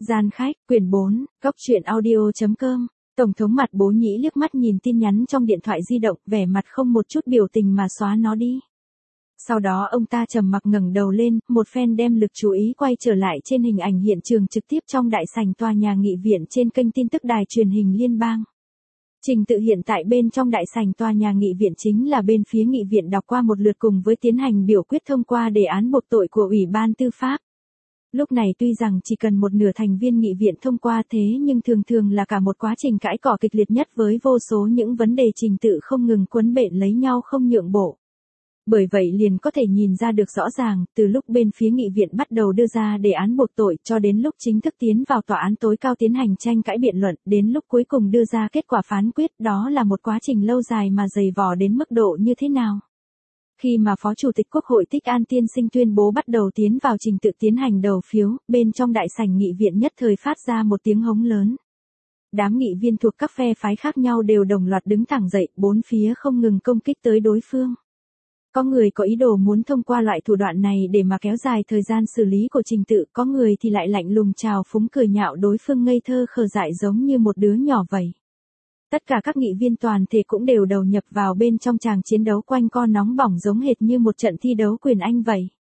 Gian khách, quyển 4, góc truyện audio.com. Tổng thống Mặt Bố Nhĩ liếc mắt nhìn tin nhắn trong điện thoại di động, vẻ mặt không một chút biểu tình mà xóa nó đi. Sau đó ông ta trầm mặc ngẩng đầu lên, một phen đem lực chú ý quay trở lại trên hình ảnh hiện trường trực tiếp trong đại sảnh tòa nhà nghị viện trên kênh tin tức đài truyền hình liên bang. Trình tự hiện tại bên trong đại sảnh tòa nhà nghị viện chính là bên phía nghị viện đọc qua một lượt cùng với tiến hành biểu quyết thông qua đề án buộc tội của Ủy ban Tư pháp. Lúc này tuy rằng chỉ cần một nửa thành viên nghị viện thông qua thế nhưng thường là cả một quá trình cãi cọ kịch liệt nhất với vô số những vấn đề trình tự không ngừng quấn bện lấy nhau không nhượng bộ. Bởi vậy liền có thể nhìn ra được rõ ràng, từ lúc bên phía nghị viện bắt đầu đưa ra đề án buộc tội cho đến lúc chính thức tiến vào tòa án tối cao tiến hành tranh cãi biện luận, đến lúc cuối cùng đưa ra kết quả phán quyết, đó là một quá trình lâu dài mà dày vò đến mức độ như thế nào. Khi mà Phó Chủ tịch Quốc hội Thích An Tiên Sinh tuyên bố bắt đầu tiến vào trình tự tiến hành đầu phiếu, bên trong đại sảnh nghị viện nhất thời phát ra một tiếng hống lớn. Đám nghị viên thuộc các phe phái khác nhau đều đồng loạt đứng thẳng dậy, bốn phía không ngừng công kích tới đối phương. Có người có ý đồ muốn thông qua loại thủ đoạn này để mà kéo dài thời gian xử lý của trình tự, có người thì lại lạnh lùng trào phúng cười nhạo đối phương ngây thơ khờ dại giống như một đứa nhỏ vậy. Tất cả các nghị viên toàn thể cũng đều đầu nhập vào bên trong tràng chiến đấu quanh co nóng bỏng giống hệt như một trận thi đấu quyền Anh vậy.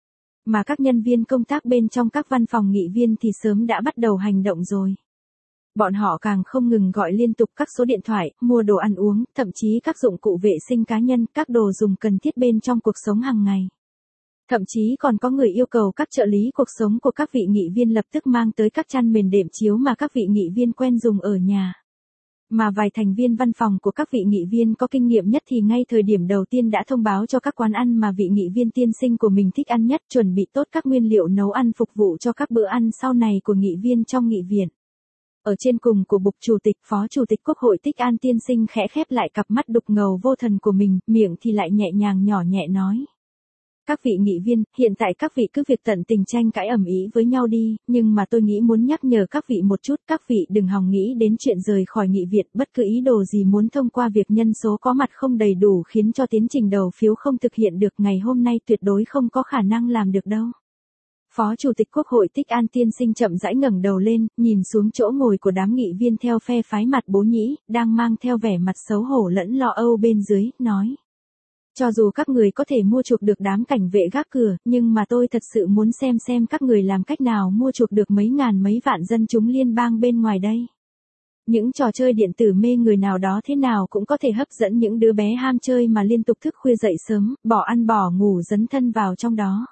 Mà các nhân viên công tác bên trong các văn phòng nghị viên thì sớm đã bắt đầu hành động rồi. Bọn họ càng không ngừng gọi liên tục các số điện thoại, mua đồ ăn uống, thậm chí các dụng cụ vệ sinh cá nhân, các đồ dùng cần thiết bên trong cuộc sống hàng ngày. Thậm chí còn có người yêu cầu các trợ lý cuộc sống của các vị nghị viên lập tức mang tới các chăn mền đệm chiếu mà các vị nghị viên quen dùng ở nhà. Mà vài thành viên văn phòng của các vị nghị viên có kinh nghiệm nhất thì ngay thời điểm đầu tiên đã thông báo cho các quán ăn mà vị nghị viên tiên sinh của mình thích ăn nhất, chuẩn bị tốt các nguyên liệu nấu ăn phục vụ cho các bữa ăn sau này của nghị viên trong nghị viện. Ở trên cùng của bục chủ tịch, Phó Chủ tịch Quốc hội Thích An Tiên Sinh khẽ khép lại cặp mắt đục ngầu vô thần của mình, miệng thì lại nhẹ nhàng nhỏ nhẹ nói. Các vị nghị viên, hiện tại các vị cứ việc tận tình tranh cãi ầm ĩ với nhau đi, nhưng mà tôi nghĩ muốn nhắc nhở các vị một chút, các vị đừng hòng nghĩ đến chuyện rời khỏi nghị viện, bất cứ ý đồ gì muốn thông qua việc nhân số có mặt không đầy đủ khiến cho tiến trình đầu phiếu không thực hiện được ngày hôm nay tuyệt đối không có khả năng làm được đâu. Phó Chủ tịch Quốc hội Thích An Tiên Sinh chậm rãi ngẩng đầu lên, nhìn xuống chỗ ngồi của đám nghị viên theo phe phái Mặt Bố Nhĩ, đang mang theo vẻ mặt xấu hổ lẫn lo âu bên dưới, nói. Cho dù các người có thể mua chuộc được đám cảnh vệ gác cửa, nhưng mà tôi thật sự muốn xem các người làm cách nào mua chuộc được mấy ngàn mấy vạn dân chúng liên bang bên ngoài đây. Những trò chơi điện tử mê người nào đó thế nào cũng có thể hấp dẫn những đứa bé ham chơi mà liên tục thức khuya dậy sớm, bỏ ăn bỏ ngủ dấn thân vào trong đó.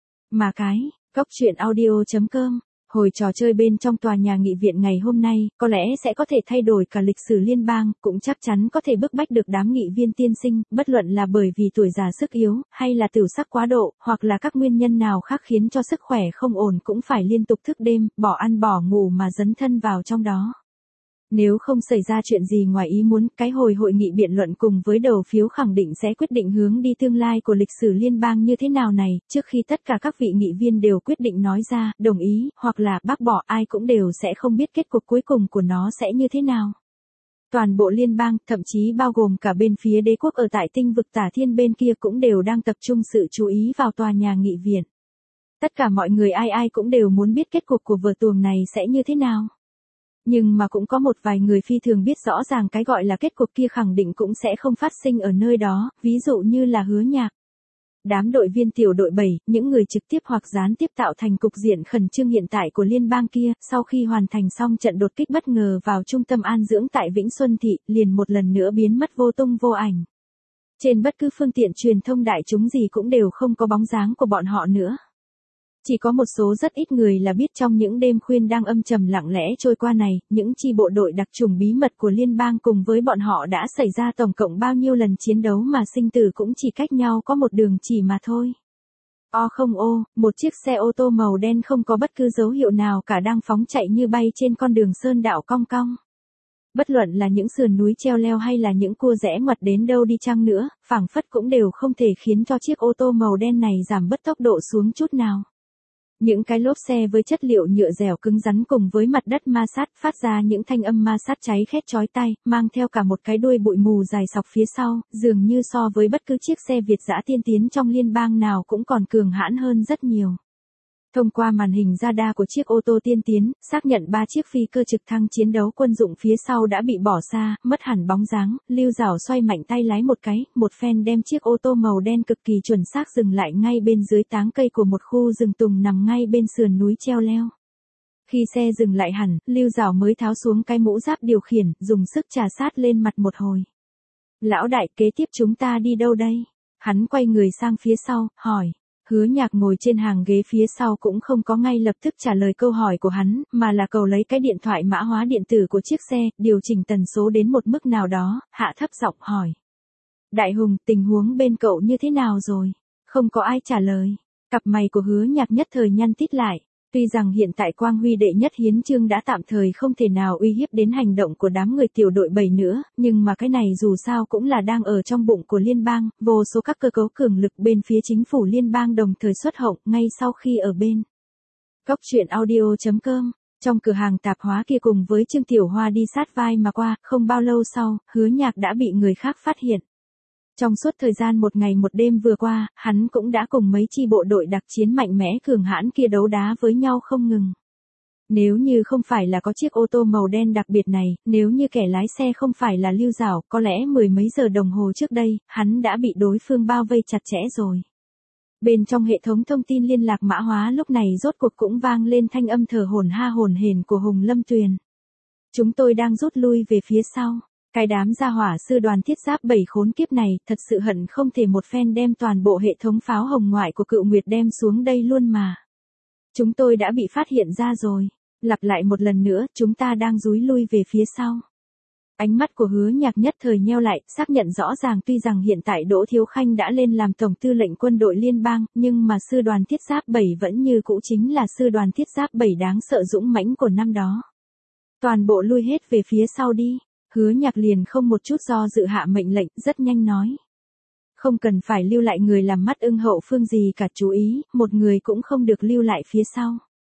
Mà góc truyện audio.com, hồi trò chơi bên trong tòa nhà nghị viện ngày hôm nay, có lẽ sẽ có thể thay đổi cả lịch sử liên bang, cũng chắc chắn có thể bức bách được đám nghị viên tiên sinh, bất luận là bởi vì tuổi già sức yếu, hay là tửu sắc quá độ, hoặc là các nguyên nhân nào khác khiến cho sức khỏe không ổn cũng phải liên tục thức đêm, bỏ ăn bỏ ngủ mà dấn thân vào trong đó. Nếu không xảy ra chuyện gì ngoài ý muốn, cái hội nghị biện luận cùng với đầu phiếu khẳng định sẽ quyết định hướng đi tương lai của lịch sử liên bang như thế nào này, trước khi tất cả các vị nghị viên đều quyết định nói ra, đồng ý, hoặc là bác bỏ, ai cũng đều sẽ không biết kết cục cuối cùng của nó sẽ như thế nào. Toàn bộ liên bang, thậm chí bao gồm cả bên phía đế quốc ở tại tinh vực Tả Thiên bên kia cũng đều đang tập trung sự chú ý vào tòa nhà nghị viện. Tất cả mọi người ai cũng đều muốn biết kết cục của vở tuồng này sẽ như thế nào. Nhưng mà cũng có một vài người phi thường biết rõ ràng cái gọi là kết cục kia khẳng định cũng sẽ không phát sinh ở nơi đó, ví dụ như là Hứa Nhạc. Đám đội viên tiểu đội 7, những người trực tiếp hoặc gián tiếp tạo thành cục diện khẩn trương hiện tại của liên bang kia, sau khi hoàn thành xong trận đột kích bất ngờ vào trung tâm an dưỡng tại Vĩnh Xuân Thị, liền một lần nữa biến mất vô tung vô ảnh. Trên bất cứ phương tiện truyền thông đại chúng gì cũng đều không có bóng dáng của bọn họ nữa. Chỉ có một số rất ít người là biết trong những đêm khuyên đang âm trầm lặng lẽ trôi qua này, những chi bộ đội đặc chủng bí mật của liên bang cùng với bọn họ đã xảy ra tổng cộng bao nhiêu lần chiến đấu mà sinh tử cũng chỉ cách nhau có một đường chỉ mà thôi. Một chiếc xe ô tô màu đen không có bất cứ dấu hiệu nào cả đang phóng chạy như bay trên con đường sơn đạo cong cong. Bất luận là những sườn núi treo leo hay là những cua rẽ ngoặt đến đâu đi chăng nữa, phảng phất cũng đều không thể khiến cho chiếc ô tô màu đen này giảm bớt tốc độ xuống chút nào. Những cái lốp xe với chất liệu nhựa dẻo cứng rắn cùng với mặt đất ma sát phát ra những thanh âm ma sát cháy khét chói tai, mang theo cả một cái đuôi bụi mù dài sọc phía sau, dường như so với bất cứ chiếc xe Việt dã tiên tiến trong liên bang nào cũng còn cường hãn hơn rất nhiều. Thông qua màn hình radar của chiếc ô tô tiên tiến, xác nhận 3 chiếc phi cơ trực thăng chiến đấu quân dụng phía sau đã bị bỏ xa, mất hẳn bóng dáng, Lưu Dảo xoay mạnh tay lái một cái, một phen đem chiếc ô tô màu đen cực kỳ chuẩn xác dừng lại ngay bên dưới táng cây của một khu rừng tùng nằm ngay bên sườn núi treo leo. Khi xe dừng lại hẳn, Lưu Dảo mới tháo xuống cái mũ giáp điều khiển, dùng sức chà sát lên mặt một hồi. Lão đại, kế tiếp chúng ta đi đâu đây? Hắn quay người sang phía sau, hỏi. Hứa Nhạc ngồi trên hàng ghế phía sau cũng không có ngay lập tức trả lời câu hỏi của hắn, mà là cầu lấy cái điện thoại mã hóa điện tử của chiếc xe, điều chỉnh tần số đến một mức nào đó, hạ thấp giọng hỏi. Đại Hùng, tình huống bên cậu như thế nào rồi? Không có ai trả lời. Cặp mày của Hứa Nhạc nhất thời nhăn tít lại. Tuy rằng hiện tại Quang Huy đệ nhất hiến chương đã tạm thời không thể nào uy hiếp đến hành động của đám người tiểu đội 7 nữa, nhưng mà cái này dù sao cũng là đang ở trong bụng của liên bang, vô số các cơ cấu cường lực bên phía chính phủ liên bang đồng thời xuất hộng ngay sau khi ở bên. Góc truyện audio.com, trong cửa hàng tạp hóa kia cùng với Trương Tiểu Hoa đi sát vai mà qua, không bao lâu sau, Hứa Nhạc đã bị người khác phát hiện. Trong suốt thời gian một ngày một đêm vừa qua, hắn cũng đã cùng mấy chi bộ đội đặc chiến mạnh mẽ cường hãn kia đấu đá với nhau không ngừng. Nếu như không phải là có chiếc ô tô màu đen đặc biệt này, nếu như kẻ lái xe không phải là Lưu Dảo, có lẽ mười mấy giờ đồng hồ trước đây, hắn đã bị đối phương bao vây chặt chẽ rồi. Bên trong hệ thống thông tin liên lạc mã hóa lúc này rốt cuộc cũng vang lên thanh âm thở hổn hển của Hùng Lâm Tuyền. Chúng tôi đang rút lui về phía sau. Cái đám gia hỏa sư đoàn thiết giáp 7 khốn kiếp này thật sự hận không thể một phen đem toàn bộ hệ thống pháo hồng ngoại của Cự Nguyệt đem xuống đây luôn mà. Chúng tôi đã bị phát hiện ra rồi. Lặp lại một lần nữa, chúng ta đang rúi lui về phía sau. Ánh mắt của Hứa Nhạc nhất thời nheo lại, xác nhận rõ ràng tuy rằng hiện tại Đỗ Thiếu Khanh đã lên làm tổng tư lệnh quân đội liên bang, nhưng mà sư đoàn thiết giáp 7 vẫn như cũ chính là sư đoàn thiết giáp 7 đáng sợ dũng mãnh của năm đó. Toàn bộ lui hết về phía sau đi. Hứa Nhạc liền không một chút do dự hạ mệnh lệnh, rất nhanh nói. Không cần phải lưu lại người làm mắt ưng hậu phương gì cả, chú ý, một người cũng không được lưu lại phía sau.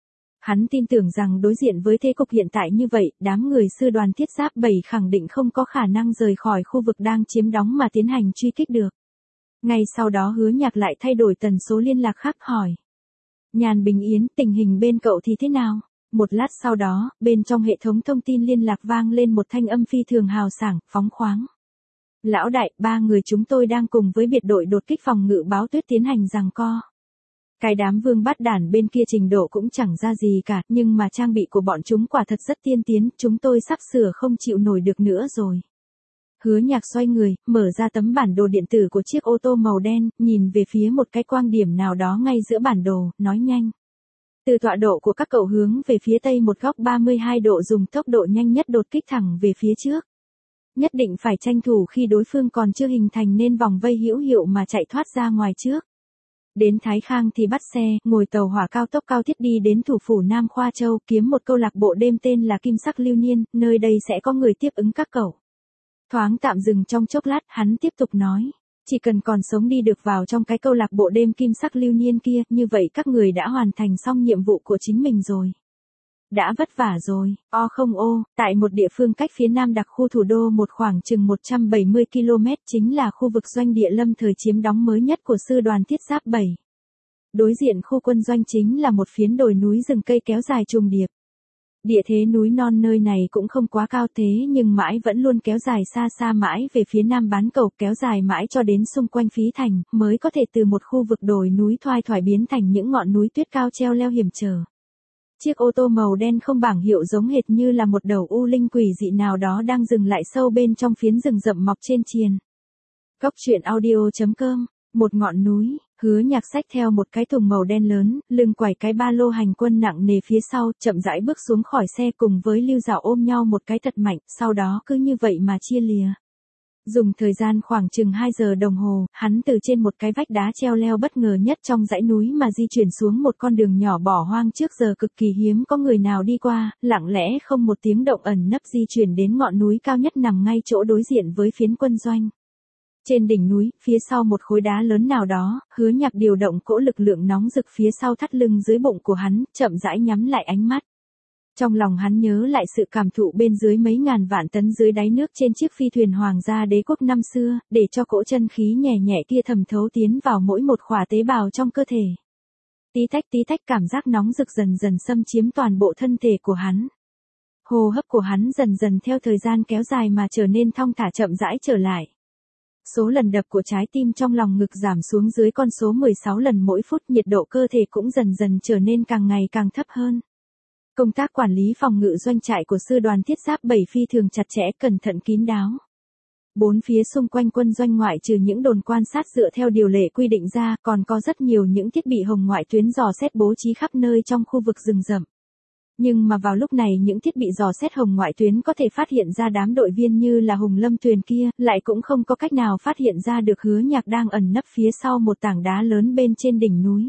Hắn tin tưởng rằng đối diện với thế cục hiện tại như vậy, đám người sư đoàn thiết giáp 7 khẳng định không có khả năng rời khỏi khu vực đang chiếm đóng mà tiến hành truy kích được. Ngay sau đó Hứa Nhạc lại thay đổi tần số liên lạc khác hỏi. Nhàn Bình Yến, tình hình bên cậu thì thế nào? Một lát sau đó, bên trong hệ thống thông tin liên lạc vang lên một thanh âm phi thường hào sảng, phóng khoáng. Lão đại, 3 người chúng tôi đang cùng với biệt đội đột kích phòng ngự Báo Tuyết tiến hành giằng co. Cái đám vương bát đản bên kia trình độ cũng chẳng ra gì cả, nhưng mà trang bị của bọn chúng quả thật rất tiên tiến, chúng tôi sắp sửa không chịu nổi được nữa rồi. Hứa Nhạc xoay người, mở ra tấm bản đồ điện tử của chiếc ô tô màu đen, nhìn về phía một cái quang điểm nào đó ngay giữa bản đồ, nói nhanh. Từ tọa độ của các cậu hướng về phía tây một góc 32 độ dùng tốc độ nhanh nhất đột kích thẳng về phía trước. Nhất định phải tranh thủ khi đối phương còn chưa hình thành nên vòng vây hữu hiệu mà chạy thoát ra ngoài trước. Đến Thái Khang thì bắt xe, ngồi tàu hỏa cao tốc cao thiết đi đến thủ phủ Nam Khoa Châu kiếm một câu lạc bộ đêm tên là Kim Sắc Lưu Niên, nơi đây sẽ có người tiếp ứng các cậu. Thoáng tạm dừng trong chốc lát, hắn tiếp tục nói. Chỉ cần còn sống đi được vào trong cái câu lạc bộ đêm Kim Sắc Lưu Niên kia, như vậy các người đã hoàn thành xong nhiệm vụ của chính mình rồi. Đã vất vả rồi, tại một địa phương cách phía nam đặc khu thủ đô một khoảng chừng 170 km chính là khu vực doanh địa lâm thời chiếm đóng mới nhất của sư đoàn thiết giáp 7. Đối diện khu quân doanh chính là một phiến đồi núi rừng cây kéo dài trùng điệp. Địa thế núi non nơi này cũng không quá cao thế nhưng mãi vẫn luôn kéo dài xa xa mãi về phía nam bán cầu kéo dài mãi cho đến xung quanh Phí Thành, mới có thể từ một khu vực đồi núi thoai thoải biến thành những ngọn núi tuyết cao treo leo hiểm trở. Chiếc ô tô màu đen không bảng hiệu giống hệt như là một đầu u linh quỷ dị nào đó đang dừng lại sâu bên trong phiến rừng rậm mọc trên triền. Góc truyện audio.com, một ngọn núi, Hứa Nhạc xách theo một cái thùng màu đen lớn, lưng quải cái ba lô hành quân nặng nề phía sau, chậm rãi bước xuống khỏi xe cùng với Lưu Dạo ôm nhau một cái thật mạnh, sau đó cứ như vậy mà chia lìa. Dùng thời gian khoảng chừng 2 giờ đồng hồ, hắn từ trên một cái vách đá treo leo bất ngờ nhất trong dãy núi mà di chuyển xuống một con đường nhỏ bỏ hoang trước giờ cực kỳ hiếm có người nào đi qua, lặng lẽ không một tiếng động ẩn nấp di chuyển đến ngọn núi cao nhất nằm ngay chỗ đối diện với phiến quân doanh. Trên đỉnh núi, phía sau một khối đá lớn nào đó, Hứa Nhạc điều động cỗ lực lượng nóng rực phía sau thắt lưng dưới bụng của hắn, chậm rãi nhắm lại ánh mắt. Trong lòng hắn nhớ lại sự cảm thụ bên dưới mấy ngàn vạn tấn dưới đáy nước trên chiếc phi thuyền hoàng gia đế quốc năm xưa, để cho cỗ chân khí nhẹ nhẹ kia thẩm thấu tiến vào mỗi một khỏa tế bào trong cơ thể. tí tách cảm giác nóng rực dần dần xâm chiếm toàn bộ thân thể của hắn. Hô hấp của hắn dần dần theo thời gian kéo dài mà trở nên thong thả chậm rãi trở lại. Số lần đập của trái tim trong lòng ngực giảm xuống dưới con số 16 lần mỗi phút, nhiệt độ cơ thể cũng dần dần trở nên càng ngày càng thấp hơn. Công tác quản lý phòng ngự doanh trại của sư đoàn thiết giáp 7 phi thường chặt chẽ, cẩn thận kín đáo. Bốn phía xung quanh quân doanh ngoại trừ những đồn quan sát dựa theo điều lệ quy định ra, còn có rất nhiều những thiết bị hồng ngoại tuyến dò xét bố trí khắp nơi trong khu vực rừng rậm. Nhưng mà vào lúc này những thiết bị dò xét hồng ngoại tuyến có thể phát hiện ra đám đội viên như là Hùng Lâm Tuyền kia, lại cũng không có cách nào phát hiện ra được Hứa Nhạc đang ẩn nấp phía sau một tảng đá lớn bên trên đỉnh núi.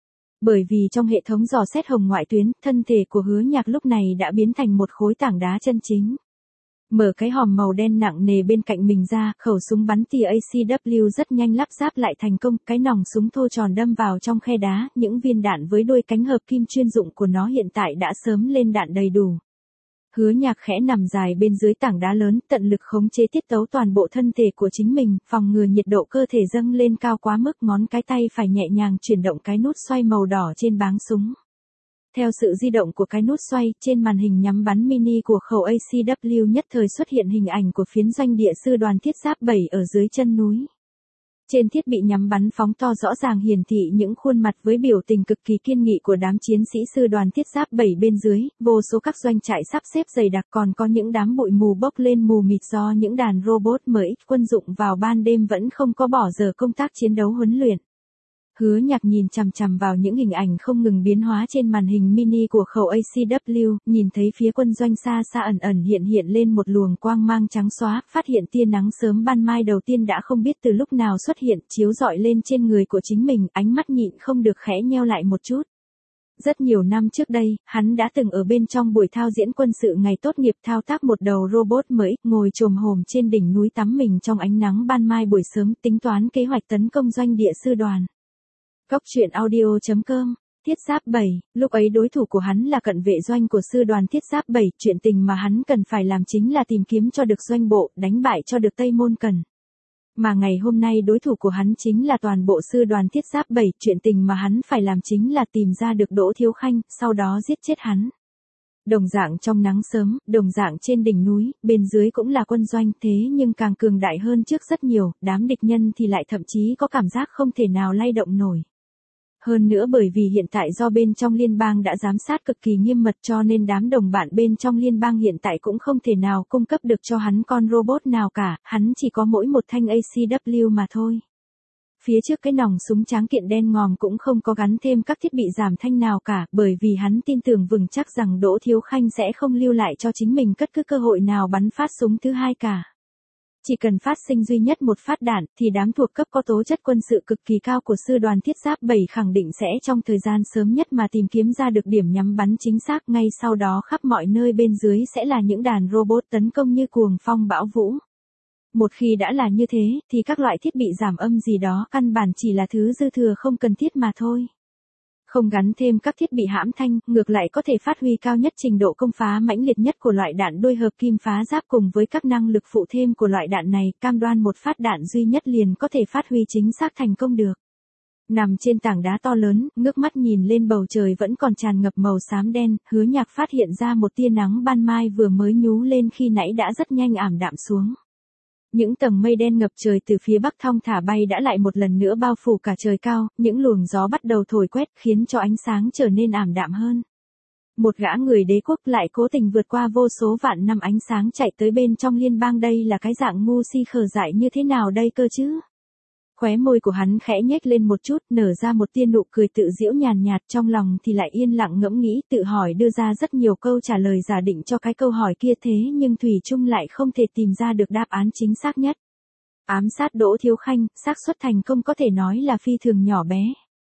Bởi vì trong hệ thống dò xét hồng ngoại tuyến, thân thể của Hứa Nhạc lúc này đã biến thành một khối tảng đá chân chính. Mở cái hòm màu đen nặng nề bên cạnh mình ra, khẩu súng bắn tỉa ACW rất nhanh lắp ráp lại thành công, cái nòng súng thô tròn đâm vào trong khe đá, những viên đạn với đuôi cánh hợp kim chuyên dụng của nó hiện tại đã sớm lên đạn đầy đủ. Hứa Nhạc khẽ nằm dài bên dưới tảng đá lớn, tận lực khống chế tiết tấu toàn bộ thân thể của chính mình, phòng ngừa nhiệt độ cơ thể dâng lên cao quá mức, ngón cái tay phải nhẹ nhàng chuyển động cái nút xoay màu đỏ trên báng súng. Theo sự di động của cái nút xoay, trên màn hình nhắm bắn mini của khẩu ACW nhất thời xuất hiện hình ảnh của phiến doanh địa sư đoàn thiết giáp 7 ở dưới chân núi. Trên thiết bị nhắm bắn phóng to rõ ràng hiển thị những khuôn mặt với biểu tình cực kỳ kiên nghị của đám chiến sĩ sư đoàn thiết giáp 7 bên dưới, vô số các doanh trại sắp xếp dày đặc, còn có những đám bụi mù bốc lên mù mịt do những đàn robot mới quân dụng vào ban đêm vẫn không có bỏ giờ công tác chiến đấu huấn luyện. Hứa Nhạc nhìn chằm chằm vào những hình ảnh không ngừng biến hóa trên màn hình mini của khẩu ACW, nhìn thấy phía quân doanh xa xa ẩn ẩn hiện lên một luồng quang mang trắng xóa, phát hiện tia nắng sớm ban mai đầu tiên đã không biết từ lúc nào xuất hiện, chiếu rọi lên trên người của chính mình, ánh mắt nhịn không được khẽ nheo lại một chút. Rất nhiều năm trước đây, hắn đã từng ở bên trong buổi thao diễn quân sự ngày tốt nghiệp thao tác một đầu robot mới, ngồi chồm hổm trên đỉnh núi tắm mình trong ánh nắng ban mai buổi sớm, tính toán kế hoạch tấn công doanh địa sư đoàn. Cốc truyện audio.com, Thiết giáp 7, lúc ấy đối thủ của hắn là cận vệ doanh của sư đoàn thiết giáp 7, chuyện tình mà hắn cần phải làm chính là tìm kiếm cho được doanh bộ, đánh bại cho được Tây Môn Cần. Mà ngày hôm nay đối thủ của hắn chính là toàn bộ sư đoàn thiết giáp 7, chuyện tình mà hắn phải làm chính là tìm ra được Đỗ Thiếu Khanh, sau đó giết chết hắn. Đồng dạng trong nắng sớm, đồng dạng trên đỉnh núi, bên dưới cũng là quân doanh, thế nhưng càng cường đại hơn trước rất nhiều, đám địch nhân thì lại thậm chí có cảm giác không thể nào lay động nổi. Hơn nữa bởi vì hiện tại do bên trong liên bang đã giám sát cực kỳ nghiêm mật cho nên đám đồng bạn bên trong liên bang hiện tại cũng không thể nào cung cấp được cho hắn con robot nào cả, hắn chỉ có mỗi một thanh ACW mà thôi. Phía trước cái nòng súng tráng kiện đen ngòm cũng không có gắn thêm các thiết bị giảm thanh nào cả, bởi vì hắn tin tưởng vững chắc rằng Đỗ Thiếu Khanh sẽ không lưu lại cho chính mình bất cứ cơ hội nào bắn phát súng thứ hai cả. Chỉ cần phát sinh duy nhất một phát đạn, thì đám thuộc cấp có tố chất quân sự cực kỳ cao của sư đoàn thiết giáp 7 khẳng định sẽ trong thời gian sớm nhất mà tìm kiếm ra được điểm nhắm bắn chính xác, ngay sau đó khắp mọi nơi bên dưới sẽ là những đàn robot tấn công như cuồng phong bão vũ. Một khi đã là như thế, thì các loại thiết bị giảm âm gì đó căn bản chỉ là thứ dư thừa không cần thiết mà thôi. Không gắn thêm các thiết bị hãm thanh, ngược lại có thể phát huy cao nhất trình độ công phá mãnh liệt nhất của loại đạn đôi hợp kim phá giáp cùng với các năng lực phụ thêm của loại đạn này, cam đoan một phát đạn duy nhất liền có thể phát huy chính xác thành công được. Nằm trên tảng đá to lớn, ngước mắt nhìn lên bầu trời vẫn còn tràn ngập màu xám đen, Hứa Nhạc phát hiện ra một tia nắng ban mai vừa mới nhú lên khi nãy đã rất nhanh ảm đạm xuống. Những tầng mây đen ngập trời từ phía bắc thong thả bay đã lại một lần nữa bao phủ cả trời cao, những luồng gió bắt đầu thổi quét khiến cho ánh sáng trở nên ảm đạm hơn. Một gã người đế quốc lại cố tình vượt qua vô số vạn năm ánh sáng chạy tới bên trong liên bang, đây là cái dạng ngu si khờ dại như thế nào đây cơ chứ? Khóe môi của hắn khẽ nhếch lên một chút, nở ra một tia nụ cười tự giễu nhàn nhạt, trong lòng thì lại yên lặng ngẫm nghĩ, tự hỏi đưa ra rất nhiều câu trả lời giả định cho cái câu hỏi kia, thế nhưng thủy chung lại không thể tìm ra được đáp án chính xác nhất. Ám sát Đỗ Thiếu Khanh, xác suất thành công có thể nói là phi thường nhỏ bé.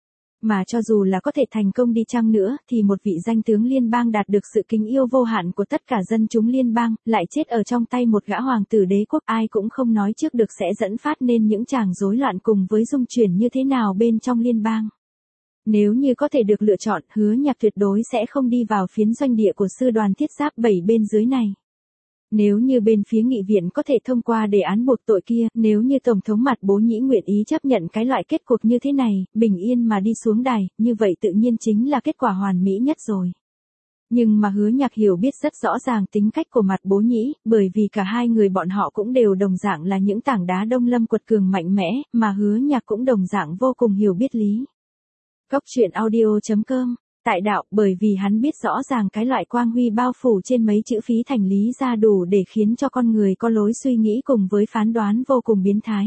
Mà cho dù là có thể thành công đi chăng nữa, thì một vị danh tướng liên bang đạt được sự kính yêu vô hạn của tất cả dân chúng liên bang, lại chết ở trong tay một gã hoàng tử đế quốc, ai cũng không nói trước được sẽ dẫn phát nên những tràng rối loạn cùng với dung chuyển như thế nào bên trong liên bang. Nếu như có thể được lựa chọn, Hứa Nhạc tuyệt đối sẽ không đi vào phiến doanh địa của sư đoàn thiết giáp 7 bên dưới này. Nếu như bên phía nghị viện có thể thông qua đề án buộc tội kia, nếu như Tổng thống Mạt Bố Nhĩ nguyện ý chấp nhận cái loại kết cục như thế này, bình yên mà đi xuống đài, như vậy tự nhiên chính là kết quả hoàn mỹ nhất rồi. Nhưng mà Hứa Nhạc hiểu biết rất rõ ràng tính cách của Mạt Bố Nhĩ, bởi vì cả hai người bọn họ cũng đều đồng dạng là những tảng đá đông lâm quật cường mạnh mẽ, mà Hứa Nhạc cũng đồng dạng vô cùng hiểu biết lý. Góc truyện audio.com Tại đạo, bởi vì hắn biết rõ ràng cái loại quang huy bao phủ trên mấy chữ phí thành lý ra đủ để khiến cho con người có lối suy nghĩ cùng với phán đoán vô cùng biến thái.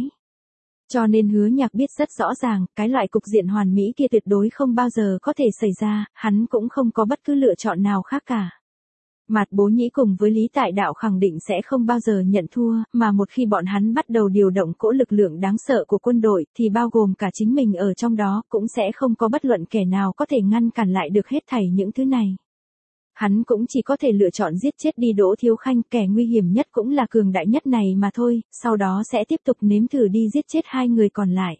Cho nên Hứa Nhạc biết rất rõ ràng, cái loại cục diện hoàn mỹ kia tuyệt đối không bao giờ có thể xảy ra, hắn cũng không có bất cứ lựa chọn nào khác cả. Mạt Bố Nhĩ cùng với Lý Tại Đạo khẳng định sẽ không bao giờ nhận thua, mà một khi bọn hắn bắt đầu điều động cỗ lực lượng đáng sợ của quân đội, thì bao gồm cả chính mình ở trong đó, cũng sẽ không có bất luận kẻ nào có thể ngăn cản lại được hết thảy những thứ này. Hắn cũng chỉ có thể lựa chọn giết chết đi Đỗ Thiếu Khanh, kẻ nguy hiểm nhất cũng là cường đại nhất này mà thôi, sau đó sẽ tiếp tục nếm thử đi giết chết hai người còn lại.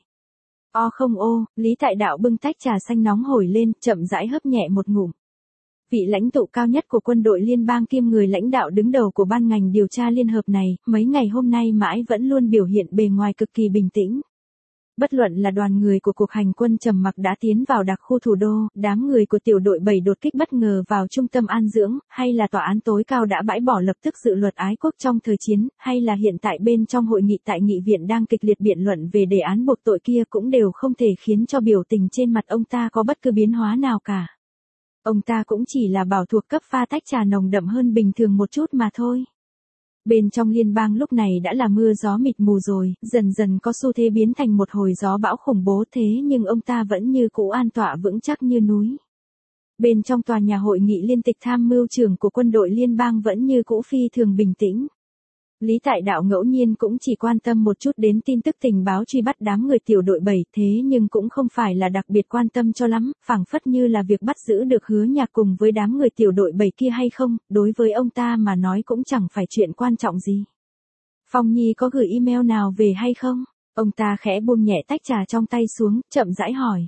O không ô, Lý Tại Đạo bưng tách trà xanh nóng hổi lên, chậm rãi hớp nhẹ một ngụm. Vị lãnh tụ cao nhất của quân đội liên bang kiêm người lãnh đạo đứng đầu của ban ngành điều tra liên hợp này, mấy ngày hôm nay mãi vẫn luôn biểu hiện bề ngoài cực kỳ bình tĩnh. Bất luận là đoàn người của cuộc hành quân trầm mặc đã tiến vào đặc khu thủ đô, đám người của tiểu đội 7 đột kích bất ngờ vào trung tâm an dưỡng, hay là tòa án tối cao đã bãi bỏ lập tức dự luật ái quốc trong thời chiến, hay là hiện tại bên trong hội nghị tại nghị viện đang kịch liệt biện luận về đề án buộc tội kia cũng đều không thể khiến cho biểu tình trên mặt ông ta có bất cứ biến hóa nào cả. Ông ta cũng chỉ là bảo thuộc cấp pha tách trà nồng đậm hơn bình thường một chút mà thôi. Bên trong liên bang lúc này đã là mưa gió mịt mù rồi, dần dần có xu thế biến thành một hồi gió bão khủng bố thế nhưng ông ta vẫn như cũ an tọa vững chắc như núi. Bên trong tòa nhà hội nghị liên tịch tham mưu trưởng của quân đội liên bang vẫn như cũ phi thường bình tĩnh. Lý Tại Đạo ngẫu nhiên cũng chỉ quan tâm một chút đến tin tức tình báo truy bắt đám người tiểu đội 7 thế nhưng cũng không phải là đặc biệt quan tâm cho lắm, phảng phất như là việc bắt giữ được Hứa Nhạc cùng với đám người tiểu đội 7 kia hay không, đối với ông ta mà nói cũng chẳng phải chuyện quan trọng gì. Phong Nhi có gửi email nào về hay không? Ông ta khẽ buông nhẹ tách trà trong tay xuống, chậm rãi hỏi.